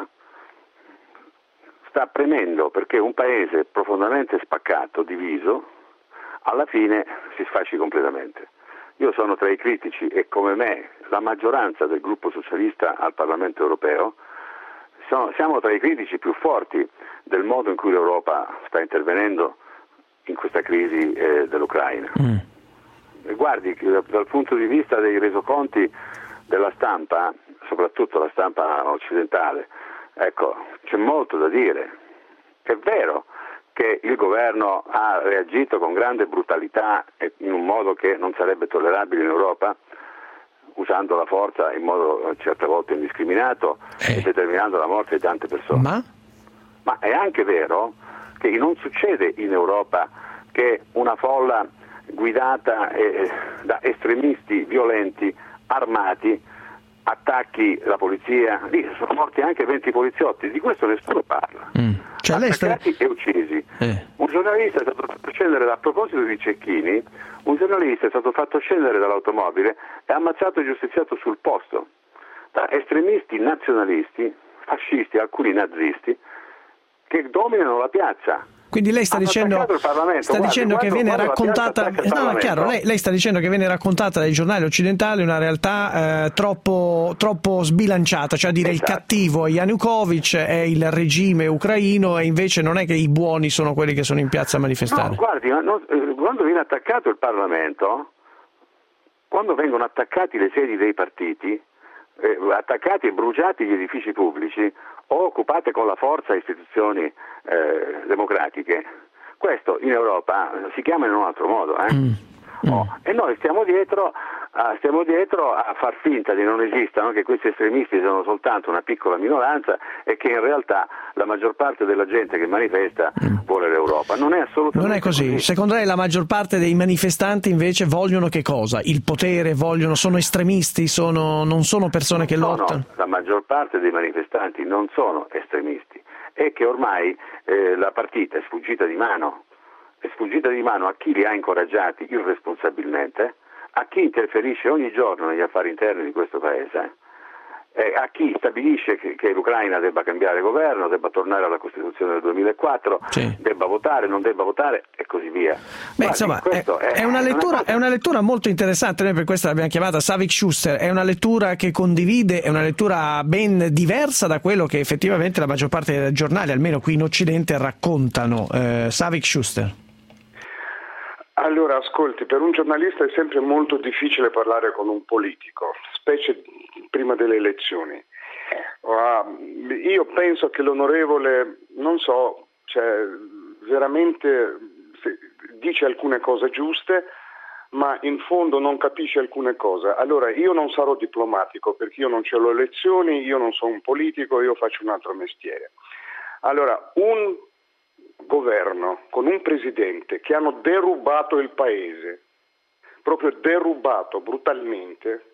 Sta premendo perché un paese profondamente spaccato, diviso, alla fine si sfasci completamente. Io sono tra i critici e come me la maggioranza del gruppo socialista al Parlamento europeo siamo tra i critici più forti del modo in cui l'Europa sta intervenendo in questa crisi dell'Ucraina. E guardi, dal punto di vista dei resoconti della stampa, soprattutto la stampa occidentale, ecco, c'è molto da dire. È vero che il governo ha reagito con grande brutalità e in un modo che non sarebbe tollerabile in Europa, usando la forza in modo certe volte indiscriminato e determinando la morte di tante persone. Ma è anche vero che non succede in Europa che una folla guidata da estremisti violenti, armati, attacchi la polizia. Lì sono morti anche 20 poliziotti, di questo nessuno parla. Attaccati e uccisi. Un giornalista è stato fatto scendere, a proposito di cecchini, un giornalista è stato fatto scendere dall'automobile e ammazzato e giustiziato sul posto da estremisti nazionalisti, fascisti, alcuni nazisti, che dominano la piazza. Quindi lei sta dicendo che viene raccontata lei sta dicendo che viene raccontata dai giornali occidentali una realtà troppo sbilanciata, cioè a dire il cattivo è Yanukovych, è il regime ucraino, e invece non è che i buoni sono quelli che sono in piazza a manifestare. No, guardi, quando viene attaccato il Parlamento, quando vengono attaccati le sedi dei partiti, attaccati e bruciati gli edifici pubblici o occupate con la forza istituzioni democratiche, questo in Europa si chiama in un altro modo. E noi stiamo dietro a far finta di non esistano, che questi estremisti sono soltanto una piccola minoranza e che in realtà la maggior parte della gente che manifesta vuole l'Europa. Non è assolutamente non è così. Secondo lei la maggior parte dei manifestanti invece vogliono che cosa? Il potere, sono estremisti, non sono persone che lottano? La maggior parte dei manifestanti non sono estremisti, è che ormai la partita è sfuggita di mano a chi li ha incoraggiati irresponsabilmente, a chi interferisce ogni giorno negli affari interni di questo paese a chi stabilisce che l'Ucraina debba cambiare governo, debba tornare alla Costituzione del 2004, debba votare, non debba votare e così via. Beh, insomma, è una lettura molto interessante, noi per questo l'abbiamo chiamata Savik Schuster, è una lettura che condivide, è una lettura ben diversa da quello che effettivamente la maggior parte dei giornali, almeno qui in Occidente, raccontano. Savik Schuster. Allora, ascolti, per un giornalista è sempre molto difficile parlare con un politico, specie prima delle elezioni. Io penso che l'onorevole, non so, veramente dice alcune cose giuste, ma in fondo non capisce alcune cose. Allora, io non sarò diplomatico perché io non c'ho le elezioni, io non sono un politico, io faccio un altro mestiere. Allora, un governo con un presidente che hanno derubato il paese, proprio derubato brutalmente,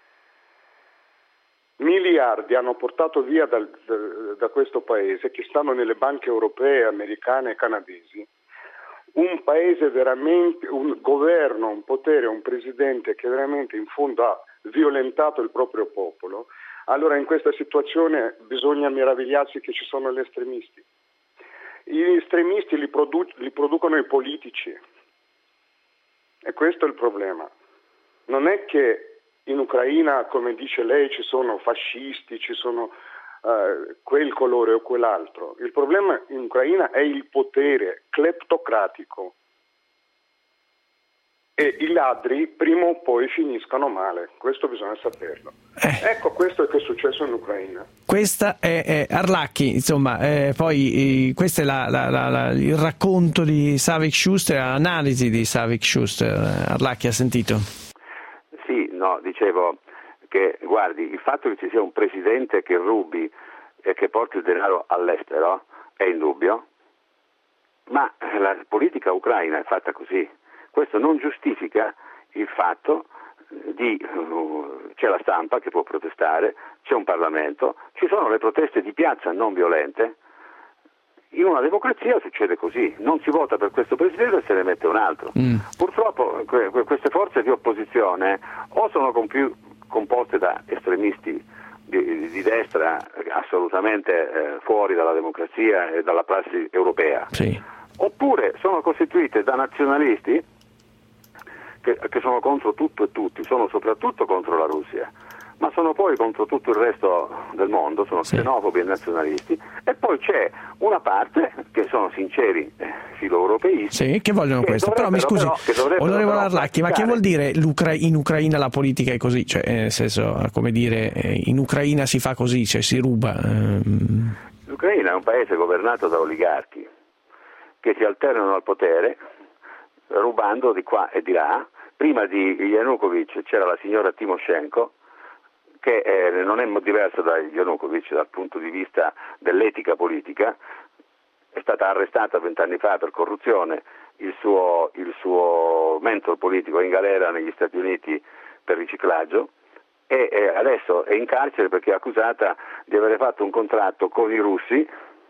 miliardi hanno portato via da questo paese, che stanno nelle banche europee, americane e canadesi, un paese veramente, un governo, un potere, un presidente che veramente in fondo ha violentato il proprio popolo. Allora in questa situazione bisogna meravigliarsi che ci sono gli estremisti. Gli estremisti li producono i politici e questo è il problema. Non è che in Ucraina, come dice lei, ci sono fascisti, ci sono quel colore o quell'altro. Il problema in Ucraina è il potere cleptocratico e i ladri prima o poi finiscono male, questo bisogna saperlo. Ecco, questo è che è successo in Ucraina. Questa è Arlacchi, insomma, poi questo è il racconto di Savik Schuster, l'analisi di Savik Schuster. Arlacchi, ha sentito? Sì, no, dicevo che, guardi, il fatto che ci sia un presidente che rubi e che porti il denaro all'estero è indubbio, ma la politica ucraina è fatta così. Questo non giustifica il fatto c'è la stampa che può protestare, c'è un Parlamento, ci sono le proteste di piazza non violente. In una democrazia succede così, non si vota per questo presidente e se ne mette un altro. Purtroppo queste forze di opposizione o sono composte da estremisti di destra assolutamente fuori dalla democrazia e dalla prassi europea, oppure sono costituite da nazionalisti che sono contro tutto e tutti, sono soprattutto contro la Russia, ma sono poi contro tutto il resto del mondo, sono xenofobi e nazionalisti, e poi c'è una parte che sono sinceri filo-europeisti che vogliono questo. Però mi scusi, onorevole Arlacchi, ma che vuol dire in Ucraina la politica è così? Cioè, nel senso, come dire, in Ucraina si fa così, cioè si ruba? L'Ucraina è un paese governato da oligarchi che si alternano al potere rubando di qua e di là. Prima di Yanukovych c'era la signora Timoshenko, che non è diversa da Yanukovych dal punto di vista dell'etica politica, è stata arrestata 20 anni fa per corruzione, il suo mentor politico è in galera negli Stati Uniti per riciclaggio e adesso è in carcere perché è accusata di aver fatto un contratto con i russi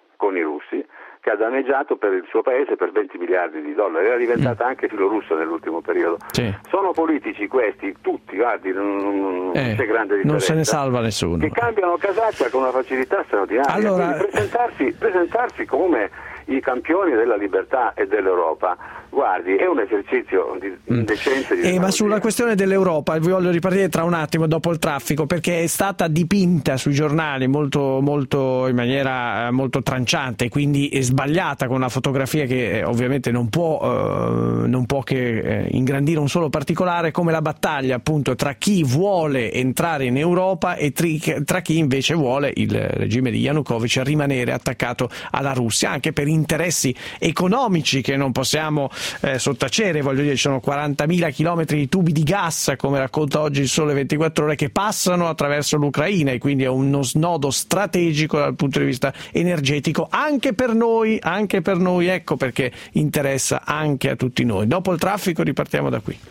che ha danneggiato per il suo paese per 20 miliardi di dollari, era diventata anche filorussa nell'ultimo periodo. Sono politici questi, tutti, guardi, non c'è grande differenza. Non se ne salva nessuno. Che cambiano casacca con una facilità straordinaria. Allora, presentarsi come i campioni della libertà e dell'Europa, guardi, è un esercizio di decenza di ma sulla questione dell'Europa vi voglio ripartire tra un attimo dopo il traffico, perché è stata dipinta sui giornali molto in maniera molto tranciante, quindi è sbagliata, con una fotografia che ovviamente non può che ingrandire un solo particolare, come la battaglia appunto tra chi vuole entrare in Europa e tra chi invece vuole, il regime di Yanukovych, rimanere attaccato alla Russia, anche per interessi economici che non possiamo sottacere. Voglio dire, ci sono 40.000 chilometri di tubi di gas, come racconta oggi il Sole 24 Ore, che passano attraverso l'Ucraina, e quindi è uno snodo strategico dal punto di vista energetico anche per noi, ecco perché interessa anche a tutti noi. Dopo il traffico ripartiamo da qui.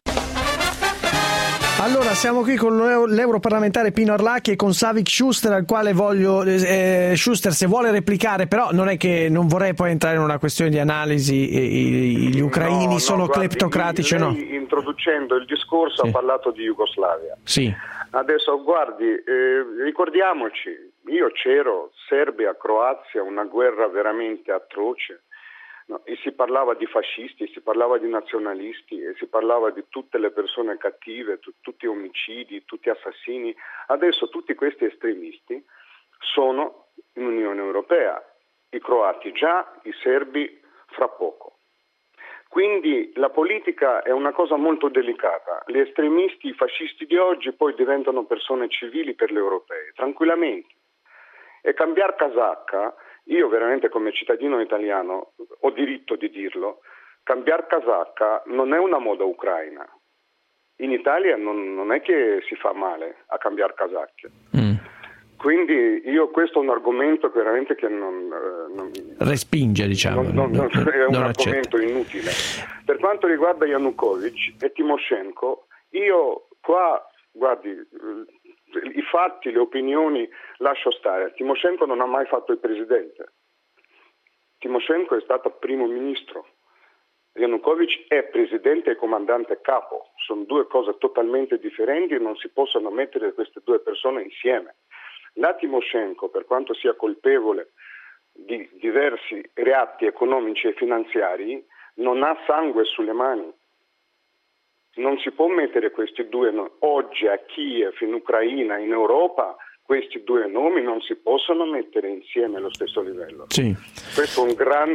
Allora, siamo qui con l'europarlamentare Pino Arlacchi e con Savik Schuster, al quale voglio Schuster, se vuole replicare, però non è che non vorrei poi entrare in una questione di analisi, gli ucraini sono cleptocratici o no? Introducendo il discorso ha parlato di Jugoslavia. Sì. Adesso guardi, ricordiamoci, io c'ero, Serbia, Croazia, una guerra veramente atroce, no? E si parlava di fascisti, si parlava di nazionalisti, e si parlava di tutte le persone cattive, tutti omicidi, tutti assassini. Adesso tutti questi estremisti sono in Unione Europea, i croati già, i serbi fra poco. Quindi la politica è una cosa molto delicata. Gli estremisti, i fascisti di oggi poi diventano persone civili per gli europei, tranquillamente. E cambiare casacca, io veramente come cittadino italiano ho diritto di dirlo, cambiare casacca non è una moda ucraina. In Italia non è che si fa male a cambiare casacche. Quindi io questo è un argomento veramente che non respinge, diciamo. È un argomento inutile. Per quanto riguarda Yanukovych e Timoshenko, io qua, guardi, i fatti, le opinioni lascio stare. Timoshenko non ha mai fatto il presidente. Timoshenko è stato primo ministro. Yanukovych è presidente e comandante capo. Sono due cose totalmente differenti e non si possono mettere queste due persone insieme. La Timoshenko, per quanto sia colpevole di diversi reati economici e finanziari, non ha sangue sulle mani. Non si può mettere questi due oggi a Kiev, in Ucraina, in Europa, questi due nomi non si possono mettere insieme allo stesso livello. Sì. Questo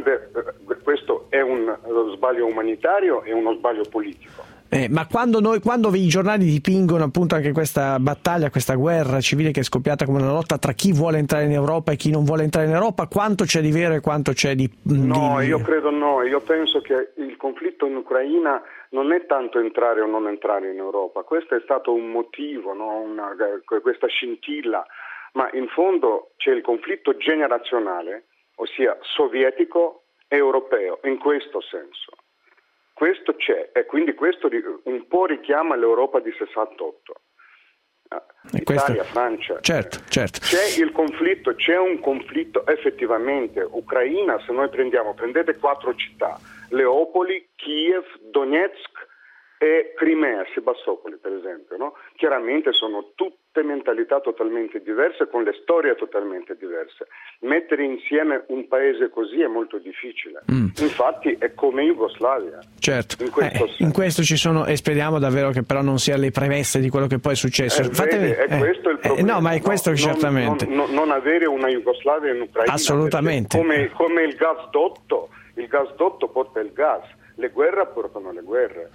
è uno sbaglio umanitario e uno sbaglio politico. Ma quando i giornali dipingono appunto anche questa battaglia, questa guerra civile che è scoppiata come una lotta tra chi vuole entrare in Europa e chi non vuole entrare in Europa, quanto c'è di vero e quanto c'è di... No, io credo no, io penso che il conflitto in Ucraina non è tanto entrare o non entrare in Europa, questo è stato un motivo, no? Questa scintilla, ma in fondo c'è il conflitto generazionale, ossia sovietico e europeo, in questo senso. Questo c'è e quindi questo un po' richiama l'Europa di 68. Italia, Francia. Certo. C'è un conflitto effettivamente. Ucraina, se noi prendete 4 città, Leopoli, Kiev, Donetsk e Crimea, Sebastopoli per esempio, no? Chiaramente sono tutte mentalità totalmente diverse, con le storie totalmente diverse. Mettere insieme un paese così è molto difficile. Infatti è come Jugoslavia. Certo, in questo ci sono, e speriamo davvero che però non sia le premesse di quello che poi è successo. È questo il problema. No, ma è questo certamente. Non avere una Jugoslavia in Ucraina. Assolutamente. Come il gasdotto porta il gas. Le guerre portano le guerre.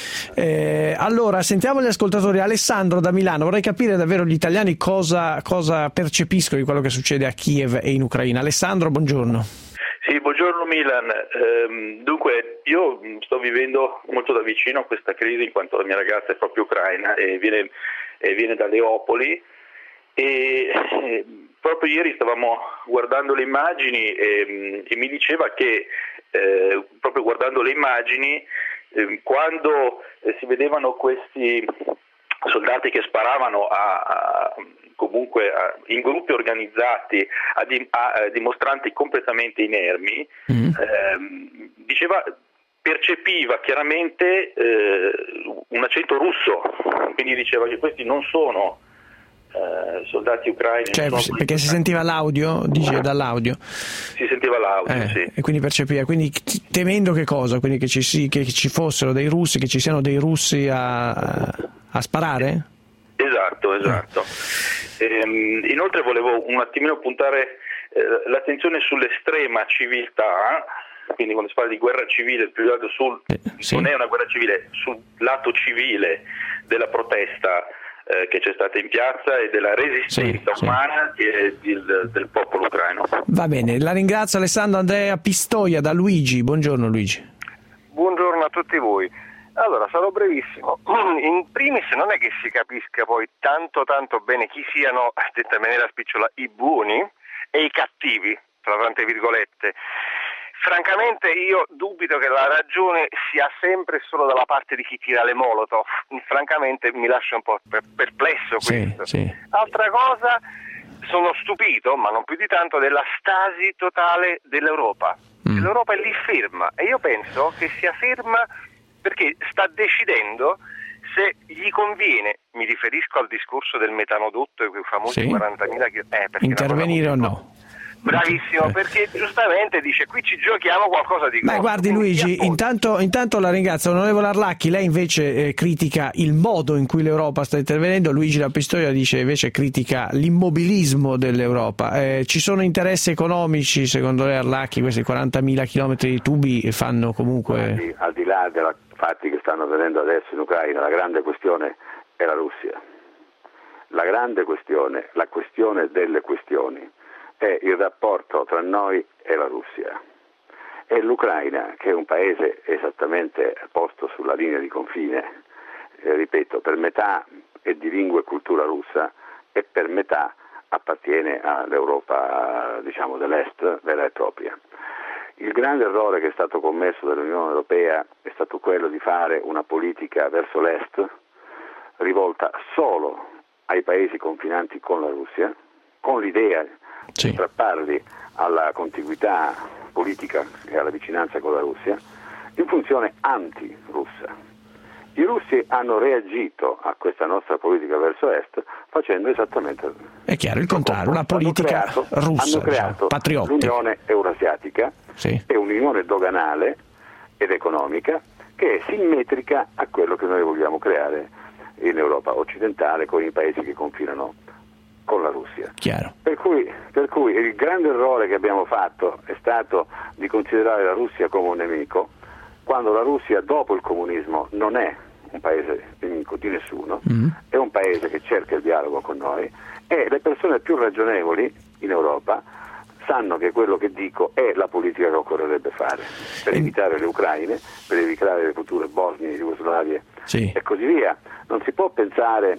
Allora, sentiamo gli ascoltatori. Alessandro da Milano, vorrei capire davvero gli italiani cosa percepiscono di quello che succede a Kiev e in Ucraina. Alessandro, buongiorno. Sì, buongiorno Milan. Dunque, io sto vivendo molto da vicino questa crisi in quanto la mia ragazza è proprio ucraina e viene da Leopoli e proprio ieri stavamo guardando le immagini e mi diceva che proprio guardando le immagini quando si vedevano questi soldati che sparavano comunque in gruppi organizzati a dimostranti completamente inermi, percepiva chiaramente un accento russo, quindi diceva che questi non sono soldati ucraini. Cioè, perché si sentiva l'audio, dice dall'audio? Si sentiva l'audio, sì. E quindi percepiva, quindi temendo che cosa? Quindi che ci fossero dei russi, che ci siano dei russi a sparare? Esatto. Inoltre volevo un attimino puntare l'attenzione sull'estrema civiltà, quindi quando si parla di guerra civile, più che altro non è una guerra civile, sul lato civile della protesta che c'è stata in piazza e della resistenza umana del popolo ucraino. Va bene, la ringrazio Alessandro. Andrea Pistoia da Luigi. Buongiorno Luigi. Buongiorno a tutti voi. Allora, sarò brevissimo. In primis non è che si capisca poi tanto bene chi siano, detta in maniera spicciola, i buoni e i cattivi, tra tante virgolette. Francamente io dubito che la ragione sia sempre solo dalla parte di chi tira le molotov. Francamente mi lascia un po' perplesso questo. Sì. Altra cosa, sono stupito, ma non più di tanto, della stasi totale dell'Europa. L'Europa è lì ferma e io penso che sia ferma perché sta decidendo se gli conviene, mi riferisco al discorso del metanodotto e quei famosi 40.000 km. Intervenire o no? Bravissimo, perché giustamente dice qui ci giochiamo qualcosa di grosso. Ma guardi Luigi, intanto la ringrazio. Onorevole Arlacchi, lei invece critica il modo in cui l'Europa sta intervenendo, Luigi La Pistoia dice invece critica l'immobilismo dell'Europa. Ci sono interessi economici secondo lei, Arlacchi? Questi 40.000 chilometri di tubi fanno comunque... Al di là dei fatti che stanno avvenendo adesso in Ucraina, la grande questione è la Russia. La grande questione, la questione delle questioni, è il rapporto tra noi e la Russia. E l'Ucraina, che è un paese esattamente posto sulla linea di confine, ripeto, per metà è di lingua e cultura russa e per metà appartiene all'Europa, diciamo, dell'Est vera e propria. Il grande errore che è stato commesso dall'Unione Europea è stato quello di fare una politica verso l'Est rivolta solo ai paesi confinanti con la Russia, con l'idea di strapparli alla contiguità politica e alla vicinanza con la Russia, in funzione anti-russa. I russi hanno reagito a questa nostra politica verso est facendo esattamente il contrario, una politica russa, hanno creato patriottica. L'Unione Eurasiatica è un'unione doganale ed economica che è simmetrica a quello che noi vogliamo creare in Europa occidentale con i paesi che confinano con la Russia. Per cui il grande errore che abbiamo fatto è stato di considerare la Russia come un nemico, quando la Russia dopo il comunismo non è un paese nemico di nessuno, è un paese che cerca il dialogo con noi e le persone più ragionevoli in Europa sanno che quello che dico è la politica che occorrerebbe fare per evitare le Ucraine, per evitare le future Bosnie, Jugoslavie e così via. Non si può pensare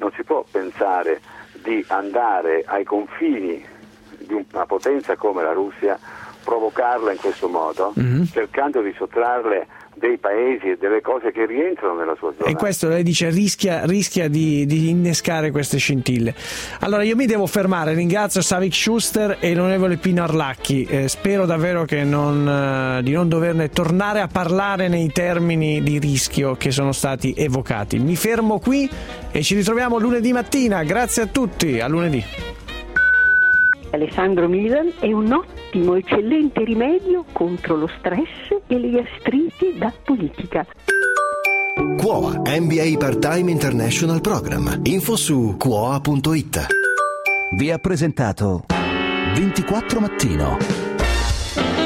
di andare ai confini di una potenza come la Russia, provocarla in questo modo, cercando di sottrarle dei paesi e delle cose che rientrano nella sua zona. E questo lei dice rischia di innescare queste scintille. Allora io mi devo fermare, ringrazio Savik Schuster e l'onorevole Pino Arlacchi, spero davvero che di non doverne tornare a parlare nei termini di rischio che sono stati evocati. Mi fermo qui e ci ritroviamo lunedì mattina, grazie a tutti, a lunedì. Alessandro Milan è un ottimo, eccellente rimedio contro lo stress e le gastriti da politica. QOA MBA Part-Time International Program. Info su QOA.it. Vi ha presentato 24 Mattino.